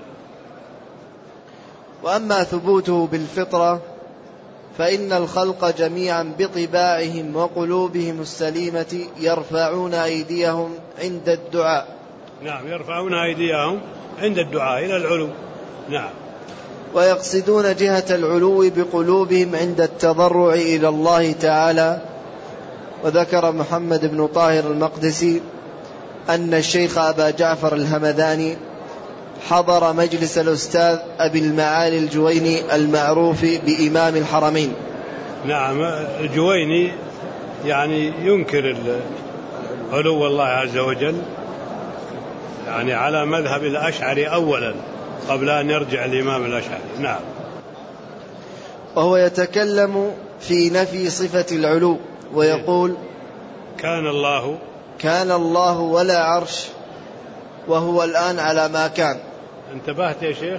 وأما ثبوته بالفطرة فإن الخلق جميعا بطباعهم وقلوبهم السليمة يرفعون أيديهم عند الدعاء. نعم. يرفعون أيديهم عند الدعاء إلى العلو. نعم. ويقصدون جهة العلو بقلوبهم عند التضرع إلى الله تعالى. وذكر محمد بن طاهر المقدسي أن الشيخ أبا جعفر الهمداني حضر مجلس الأستاذ أبي المعالي الجويني المعروف بإمام الحرمين. نعم، الجويني يعني ينكر علو الله عز وجل، يعني على مذهب الأشعري أولا قبل أن يرجع الإمام الأشعري. نعم. وهو يتكلم في نفي صفة العلو ويقول كان الله كان الله ولا عرش وهو الآن على ما كان. انتبهت يا شيخ؟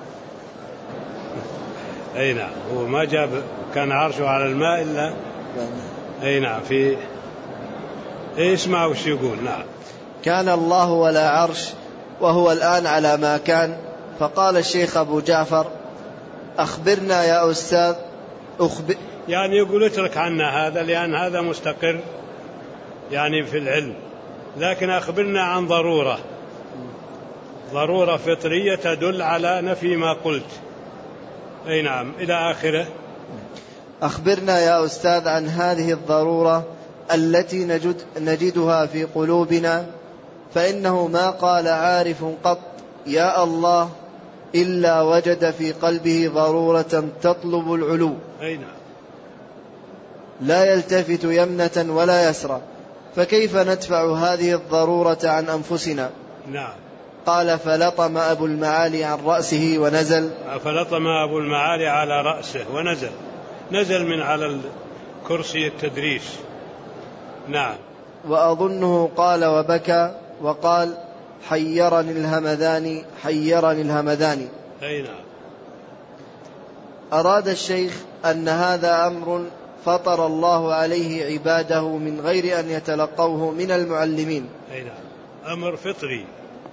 أي نعم، هو ما جاب كان عرشه على الماء إلا أي نعم في إيه اسمعوا وش يقول. نعم. كان الله ولا عرش وهو الآن على ما كان. فقال الشيخ أبو جعفر أخبرنا يا أستاذ أخبر يعني يقول اترك عنا هذا لأن هذا مستقر يعني في العلم، لكن أخبرنا عن ضرورة ضرورة فطرية تدل على نفي ما قلت. أي نعم إلى آخره. أخبرنا يا أستاذ عن هذه الضرورة التي نجد نجدها في قلوبنا، فإنه ما قال عارف قط يا الله إلا وجد في قلبه ضرورة تطلب العلو. أي نعم. لا يلتفت يمنة ولا يسرى، فكيف ندفع هذه الضرورة عن أنفسنا؟ نعم. قال فلطم أبو المعالي عن رأسه ونزل. فلطم أبو المعالي على رأسه ونزل، نزل من على الكرسي التدريس. نعم. وأظنه قال وبكى وقال حيرني الهمذان حيرني الهمذان. أي نعم. أراد الشيخ أن هذا أمر فطر الله عليه عباده من غير أن يتلقوه من المعلمين. أي نعم، أمر فطري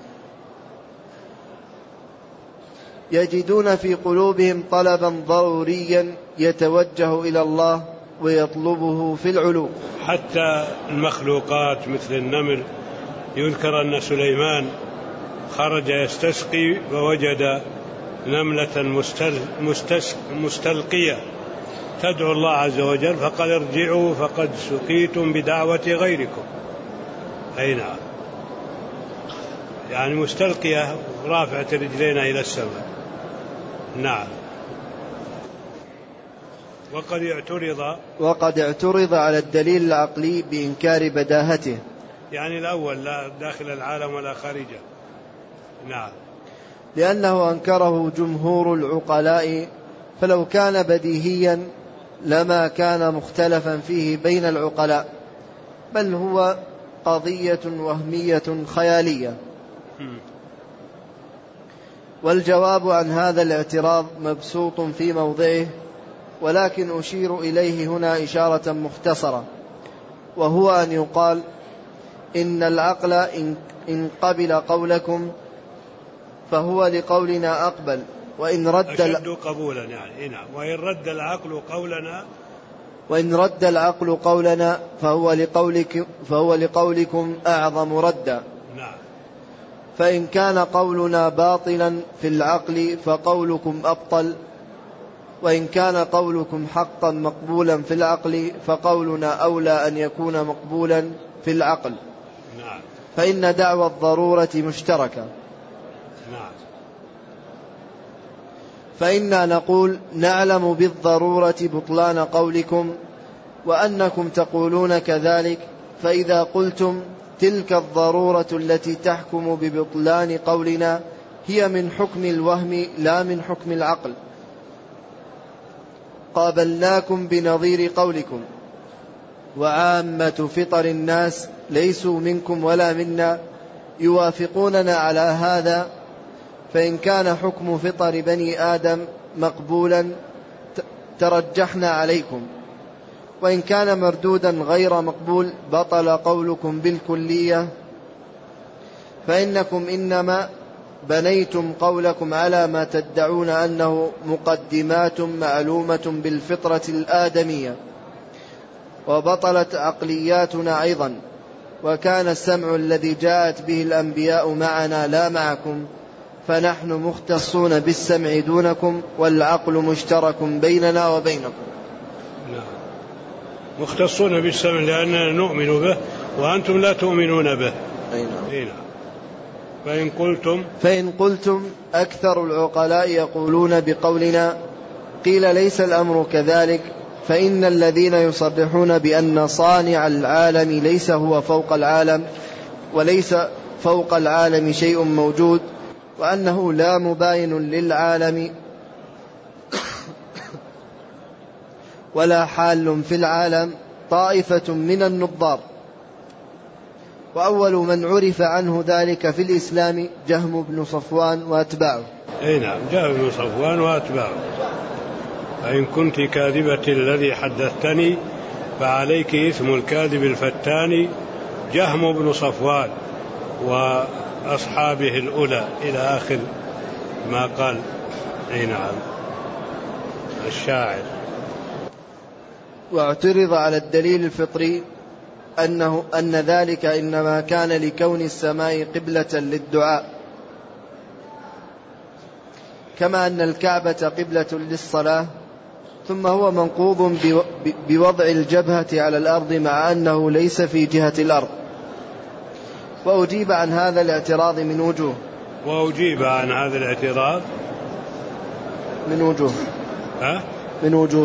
يجدون في قلوبهم طلبا ضروريا يتوجه إلى الله ويطلبه في العلو. حتى المخلوقات مثل النمل، يذكر أن سليمان خرج يستسقي فوجد نملة مستل مستس مستلقية تدعو الله عز وجل فقال ارجعوا فقد سقيتم بدعوة غيركم. أي نعم، يعني مستلقية رافعة رجلين إلى السماء. نعم. وقد اعترض وقد اعترض على الدليل العقلي بإنكار بداهته، يعني الأول لا داخل العالم ولا خارجه. نعم. لأنه أنكره جمهور العقلاء، فلو كان بديهيا لما كان مختلفا فيه بين العقلاء، بل هو قضية وهمية خيالية. والجواب عن هذا الاعتراض مبسوط في موضعه، ولكن أشير إليه هنا إشارة مختصرة، وهو أن يقال إن العقل إن قبل قولكم فهو لقولنا أقبل، وإن رد أشد قبولا يعني. نعم. وإن رد العقل قولنا وإن رد العقل قولنا فهو لقولك فهو لقولكم أعظم ردا. نعم. فإن كان قولنا باطلا في العقل فقولكم أبطل، وإن كان قولكم حقا مقبولا في العقل فقولنا أولى أن يكون مقبولا في العقل. نعم. فإن دعوى الضرورة مشتركة. نعم. فإنا نقول نعلم بالضرورة بطلان قولكم وأنكم تقولون كذلك، فإذا قلتم تلك الضرورة التي تحكم ببطلان قولنا هي من حكم الوهم لا من حكم العقل، قابلناكم بنظير قولكم. وعامة فطر الناس ليسوا منكم ولا منا يوافقوننا على هذا، فإن كان حكم فطر بني آدم مقبولا ترجحنا عليكم، وإن كان مردودا غير مقبول بطل قولكم بالكلية، فإنكم إنما بنيتم قولكم على ما تدعون أنه مقدمات معلومة بالفطرة الآدمية، وبطلت عقلياتنا أيضا، وكان السمع الذي جاءت به الأنبياء معنا لا معكم، فنحن مختصون بالسمع دونكم، والعقل مشترك بيننا وبينكم. نعم. مختصون بالسمع لأننا نؤمن به وأنتم لا تؤمنون به. أي نعم. أي نعم. فإن قلتم فإن قلتم أكثر العقلاء يقولون بقولنا قيل ليس الأمر كذلك، فإن الذين يصرحون بأن صانع العالم ليس هو فوق العالم، وليس فوق العالم شيء موجود، وأنه لا مباين للعالم ولا حال في العالم، طائفة من النظار. وأول من عرف عنه ذلك في الإسلام جهم بن صفوان وأتباعه. أي نعم، جهم بن صفوان وأتباعه. فإن كنت كاذبة الذي حدثتني فعليك اسم الكاذب الفتان، جهم بن صفوان وأصحابه الأولى إلى آخر ما قال. أي نعم الشاعر. واعترض على الدليل الفطري أنه أن ذلك إنما كان لكون السماء قبلة للدعاء، كما أن الكعبة قبلة للصلاة، ثم هو منقوض بوضع الجبهة على الأرض مع أنه ليس في جهة الأرض. وأجيب عن هذا الاعتراض من وجوه وأجيب عن هذا الاعتراض من وجوه ها؟ من وجوه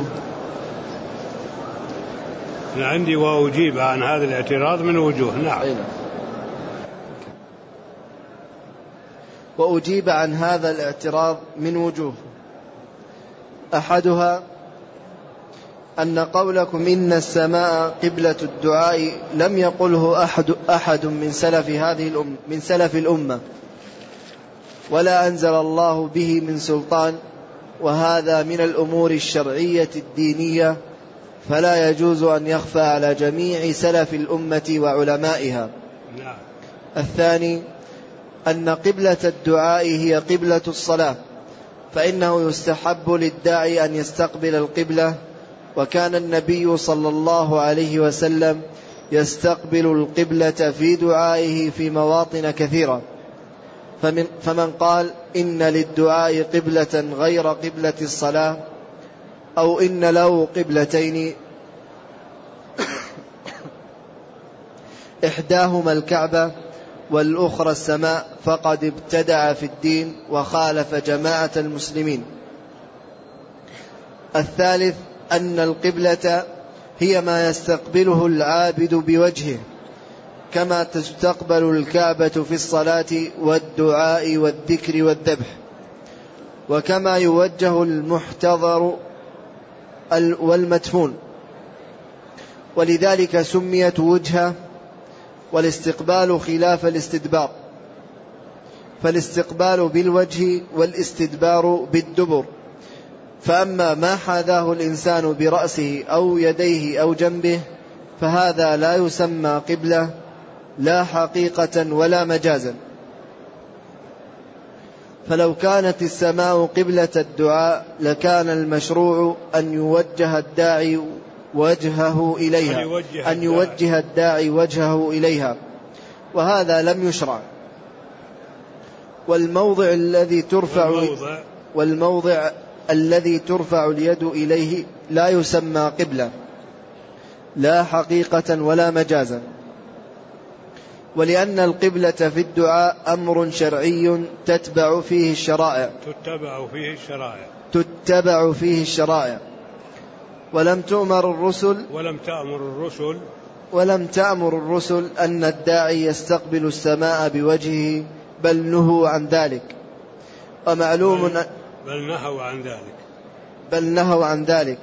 أنا عندي وأجيب عن هذا الاعتراض من وجوه. نعم. وأجيب عن هذا الاعتراض من وجوه. أحدها أن قولكم إن السماء قبلة الدعاء لم يقله أحد, أحد من سلف هذه الأمة من سلف الأمة، ولا أنزل الله به من سلطان، وهذا من الأمور الشرعية الدينية، فلا يجوز أن يخفى على جميع سلف الأمة وعلمائها. نعم. الثاني أن قبلة الدعاء هي قبلة الصلاة، فإنه يستحب للداعي أن يستقبل القبلة، وكان النبي صلى الله عليه وسلم يستقبل القبلة في دعائه في مواطن كثيرة. فمن, فمن قال إن للدعاء قبلة غير قبلة الصلاة، أو إن له قبلتين إحداهما الكعبة والأخرى السماء، فقد ابتدع في الدين وخالف جماعة المسلمين. الثالث أن القبلة هي ما يستقبله العابد بوجهه، كما تستقبل الكعبة في الصلاة والدعاء والذكر والذبح، وكما يوجه المحتضر والمدفون، ولذلك سميت وجهة. والاستقبال خلاف الاستدبار، فالاستقبال بالوجه والاستدبار بالدبر. فأما ما حاذاه الإنسان برأسه أو يديه أو جنبه فهذا لا يسمى قبلة، لا حقيقة ولا مجازا. فلو كانت السماء قبلة الدعاء لكان المشروع أن يوجه الداعي وجهه إليها أن يوجه الداعي وجهه إليها، وهذا لم يشرع. والموضع الذي ترفع والموضع, والموضع الذي ترفع اليد إليه لا يسمى قبلة، لا حقيقة ولا مجازا. ولأن القبلة في الدعاء أمر شرعي تتبع فيه الشرائع تتبع فيه الشرائع تتبع فيه الشرائع ولم تؤمر الرسل ولم تأمر الرسل ولم تأمر الرسل أن الداعي يستقبل السماء بوجهه، بل نهوا عن ذلك. ومعلوم بل, بل نهوا عن ذلك بل نهوا عن ذلك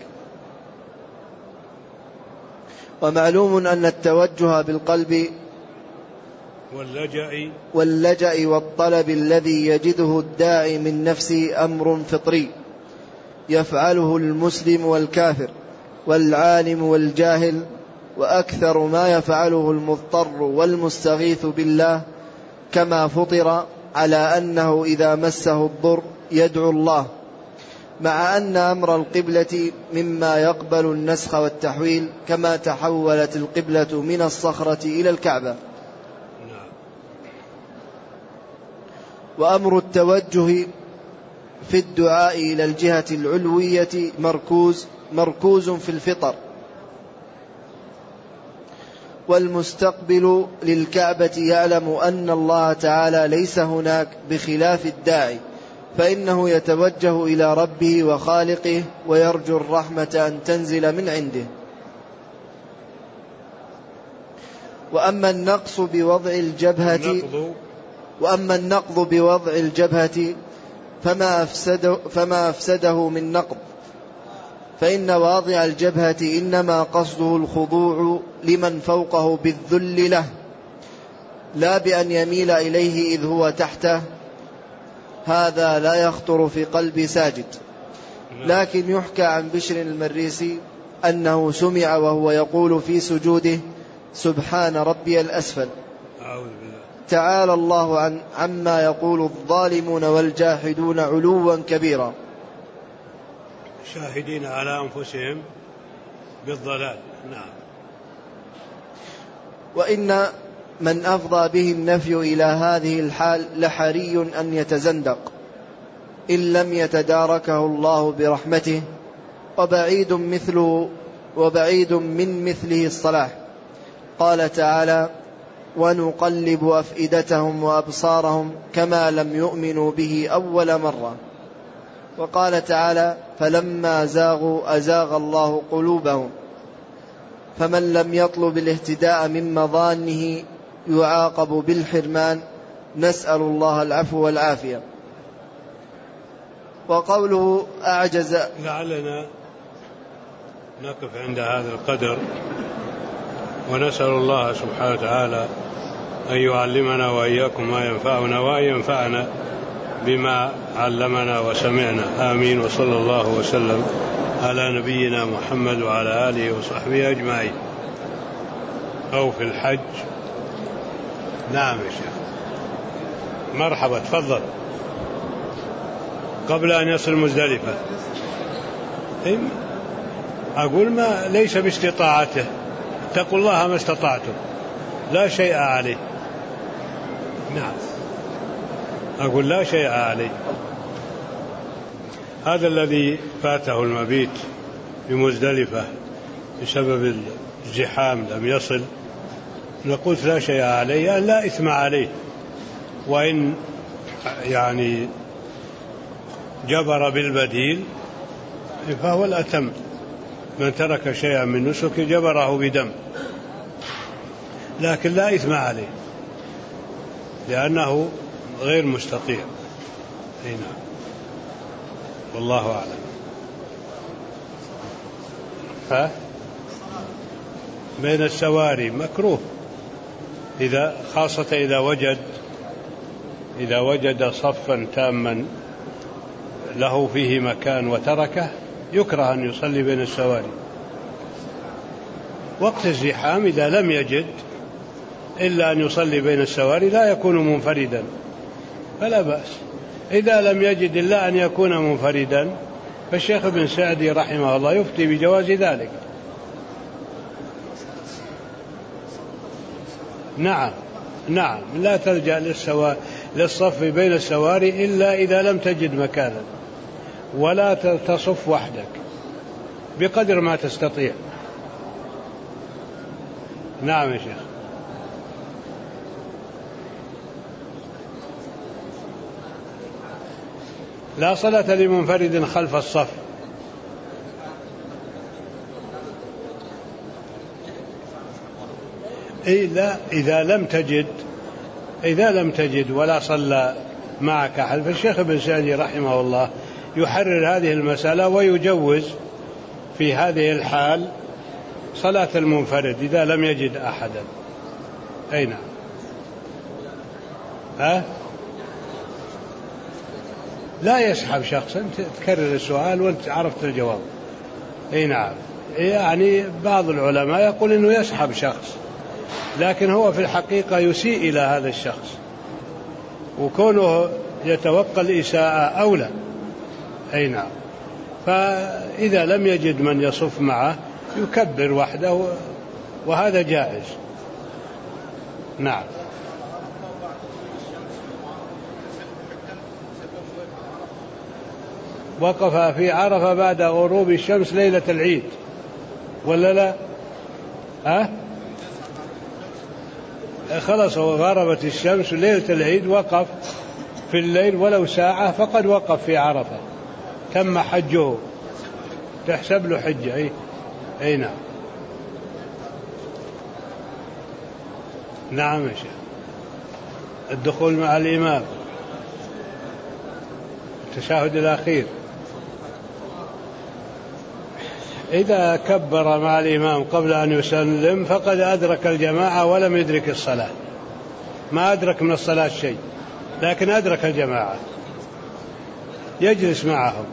ومعلوم أن التوجه بالقلب واللجأ واللجأ والطلب الذي يجده الداعي من نفسه أمر فطري يفعله المسلم والكافر والعالم والجاهل، وأكثر ما يفعله المضطر والمستغيث بالله، كما فطر على أنه إذا مسه الضر يدعو الله، مع أن أمر القبلة مما يقبل النسخ والتحويل، كما تحولت القبلة من الصخرة إلى الكعبة. وأمر التوجه في الدعاء إلى الجهة العلوية مركوز مركوز في الفطر، والمستقبل للكعبة يعلم أن الله تعالى ليس هناك بخلاف الداعي، فإنه يتوجه إلى ربه وخالقه ويرجو الرحمة أن تنزل من عنده. وأما النقص بوضع الجبهة وأما النقض بوضع الجبهة فما أفسده, فما أفسده من نقض، فإن واضع الجبهة إنما قصده الخضوع لمن فوقه بالذل له، لا بأن يميل إليه إذ هو تحته، هذا لا يخطر في قلب ساجد. لكن يحكى عن بشر المريسي أنه سمع وهو يقول في سجوده: سبحان ربي الأسفل. تعالى الله عن عما يقول الظالمون والجاحدون علوا كبيرا، شاهدين على أنفسهم بالضلال. نعم. وإن من أفضى به النفي إلى هذه الحال لحري أن يتزندق إن لم يتداركه الله برحمته، وبعيد مثله وبعيد من مثله الصلاح. قال تعالى: ونقلب أفئدتهم وأبصارهم كما لم يؤمنوا به أول مرة. وقال تعالى: فلما زاغوا أزاغ الله قلوبهم. فمن لم يطلب الاهتداء من مظانه يعاقب بالحرمان، نسأل الله العفو والعافية. وقوله أعجز. لعلنا نقف عند هذا القدر، ونسأل الله سبحانه وتعالى أن يعلمنا وإياكم ما ينفعنا وأن ينفعنا بما علمنا وسمعنا. آمين. وصلى الله وسلم على نبينا محمد وعلى آله وصحبه أجمعين. أو في الحج. نعم يا شيخ. مرحبا، تفضل. قبل أن يصل مزدلفة أقول ما ليس باستطاعته، اتقوا الله ما استطعتم، لا شيء عليه. نعم، أقول لا شيء عليه. هذا الذي فاته المبيت بمزدلفة بسبب الزحام لم يصل، نقول لا شيء عليه، لا إثم عليه، وإن يعني جبر بالبديل فهو الأتم. من ترك شيئا من نسك جبره بدم، لكن لا إثم عليه لأنه غير مستطيع. هنا والله أعلم. ها بين السواري مكروه، إذا خاصة إذا وجد إذا وجد صفا تاما له فيه مكان وتركه يكره أن يصلي بين السواري. وقت الزحام إذا لم يجد إلا أن يصلي بين السواري لا يكون منفردا فلا بأس. إذا لم يجد إلا أن يكون منفردا فالشيخ ابن سعدي رحمه الله يفتي بجواز ذلك. نعم نعم، لا تلجأ للسوا... للصف بين السواري إلا إذا لم تجد مكانا، ولا تصف وحدك بقدر ما تستطيع. نعم يا شيخ. لا صلاة لمنفرد خلف الصف. إلا إذا لم تجد إذا لم تجد ولا صلى معك أحد، فالشيخ ابن سعدي رحمه الله يحرر هذه المسألة ويجوز في هذه الحال صلاة المنفرد إذا لم يجد أحدا. أي نعم. ها؟ لا يسحب شخصا، تكرر السؤال وانت عرفت الجواب. أي نعم. يعني بعض العلماء يقول إنه يسحب شخص، لكن هو في الحقيقة يسيء إلى هذا الشخص، وكونه يتوقع الإساءة أولى. أي نعم. فإذا لم يجد من يصف معه يكبر وحده، وهذا جائز. نعم. وقف في عرفة بعد غروب الشمس ليلة العيد ولا لا؟ ها؟ خلص غربت الشمس ليلة العيد وقف في الليل ولو ساعة فقد وقف في عرفة، تم حجه، تحسب له حجة. أي, أي نعم. نعم يا شيخ. الدخول مع الإمام، التشهد الأخير، إذا كبر مع الإمام قبل أن يسلم فقد أدرك الجماعة ولم يدرك الصلاة، ما أدرك من الصلاة شيء، لكن أدرك الجماعة، يجلس معهم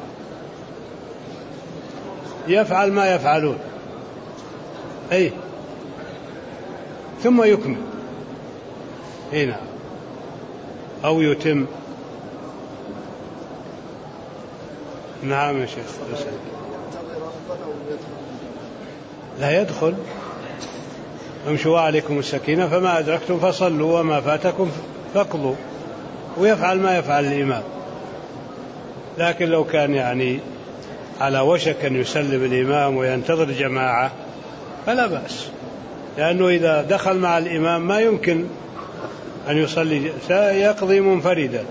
يفعل ما يفعلون، أي ثم يكمل هنا أو يتم. نعم يا شيخ. لا يدخل، امشوا عليكم السكينة فما أدركتم فصلوا وما فاتكم فاقضوا، ويفعل ما يفعل الإمام. لكن لو كان يعني على وشك أن يسلم الإمام وينتظر جماعة فلا بأس، لأنه إذا دخل مع الإمام ما يمكن أن يصلي، سيقضي منفردا.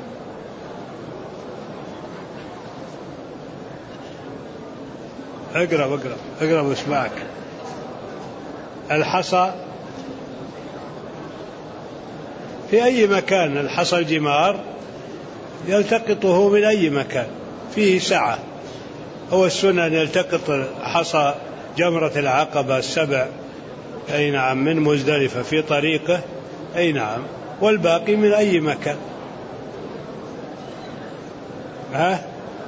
اقرأ اقرأ اقرأ واسمعك. الحصى في أي مكان، الحصى الجمار يلتقطه من أي مكان فيه سعة. هو السنة أن يلتقط حصى جمرة العقبة السبع، أي نعم، من مزدلفة في طريقه، أي نعم، والباقي من أي مكان. ها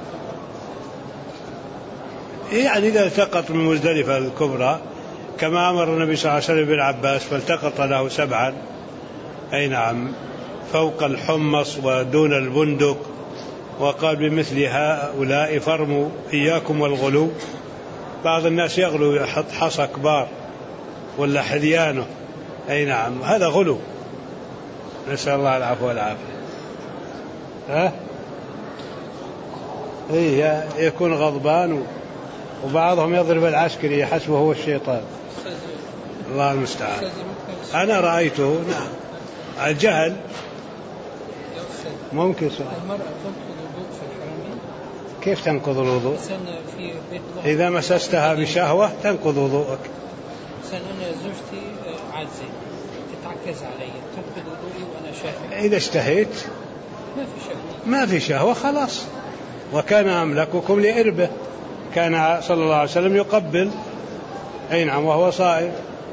يعني إذا التقط من مزدلفة الكبرى كما أمر النبي صلى الله عليه وسلم بن عباس فالتقط له سبعا، أي نعم، فوق الحمص ودون البندق، وقال بمثل هؤلاء فرموا إياكم والغلو. بعض الناس يغلو يحط حصى كبار ولا حذيانه، أي نعم، هذا غلو، نسأل الله العفو والعافية. ها إيه يكون غضبان، وبعضهم يضرب العسكري حسبه هو الشيطان، الله المستعان. أنا رأيته. نعم. الجهل ممكن. المرأة تنقض الوضوء في الحرمين. كيف تنقض الوضوء؟ إذا مسستها بشهوة تنقض وضوءك. مثلا أنا زوجتي عزة تتعكز علي، تنقض وضوئي وأنا شاهد. إذا اشتهيت ما في شهوة، ما في شهوة خلاص. وكان أملككم لإربه، كان صلى الله عليه وسلم يقبل، أي نعم، وهو صائم،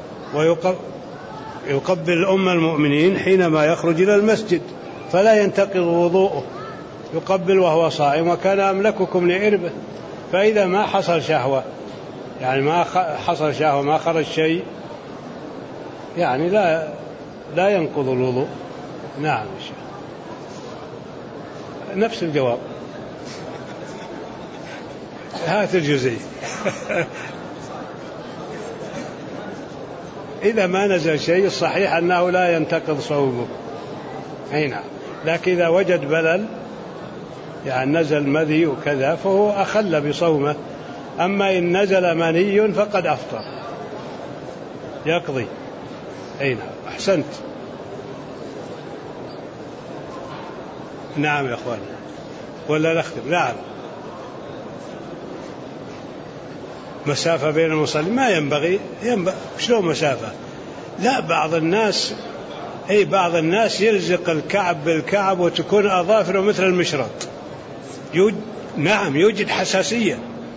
ويقبل أم المؤمنين حينما يخرج إلى المسجد فلا ينتقض وضوءه، يقبل وهو صائم، وكان أملككم لإربه. فإذا ما حصل شهوة، يعني ما حصل شهوة، ما خرج شيء، يعني لا لا ينقض الوضوء. نعم نفس الجواب. هات الجزئي. إذا ما نزل شيء الصحيح أنه لا ينتقض صومه، أي نعم، لكن إذا وجد بلل، يعني نزل مذي وكذا، فهو أخل بصومه. أما إن نزل مني فقد أفطر، يقضي. أي نعم، أحسنت. نعم يا أخوان، ولا نختم؟ نعم. مسافة بين المصلين ما ينبغي, ينبغي شلون مسافة؟ لا، بعض الناس أي بعض الناس يلزق الكعب بالكعب وتكون أظافره مثل المشرط، يوجد نعم يوجد حساسية،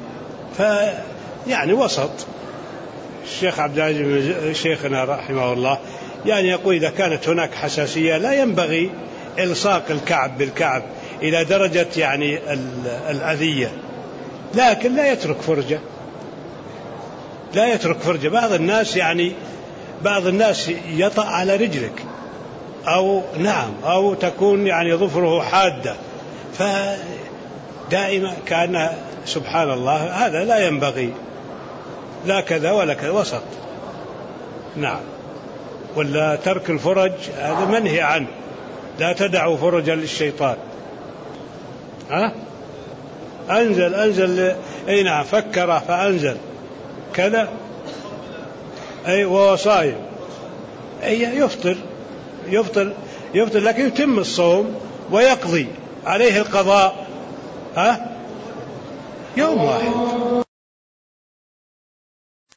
فيعني وسط. الشيخ عبد العزيز شيخنا رحمه الله يعني يقول إذا كانت هناك حساسية لا ينبغي إلصاق الكعب بالكعب إلى درجة يعني الأذية، لكن لا يترك فرجة، لا يترك فرجة. بعض الناس يعني بعض الناس يطأ على رجلك، أو نعم أو تكون يعني ظفره حادة، فدائما كان سبحان الله هذا لا ينبغي، لا كذا ولا كذا، وسط. نعم. ولا ترك الفرج هذا منهي عنه، لا تدعوا فرجا للشيطان. ها أنزل أنزل أي نعم، فكر فأنزل كذا، أي وهو صائم، أي يفطر يفطر يفطر لكن يتم الصوم ويقضي عليه القضاء ها يوم واحد.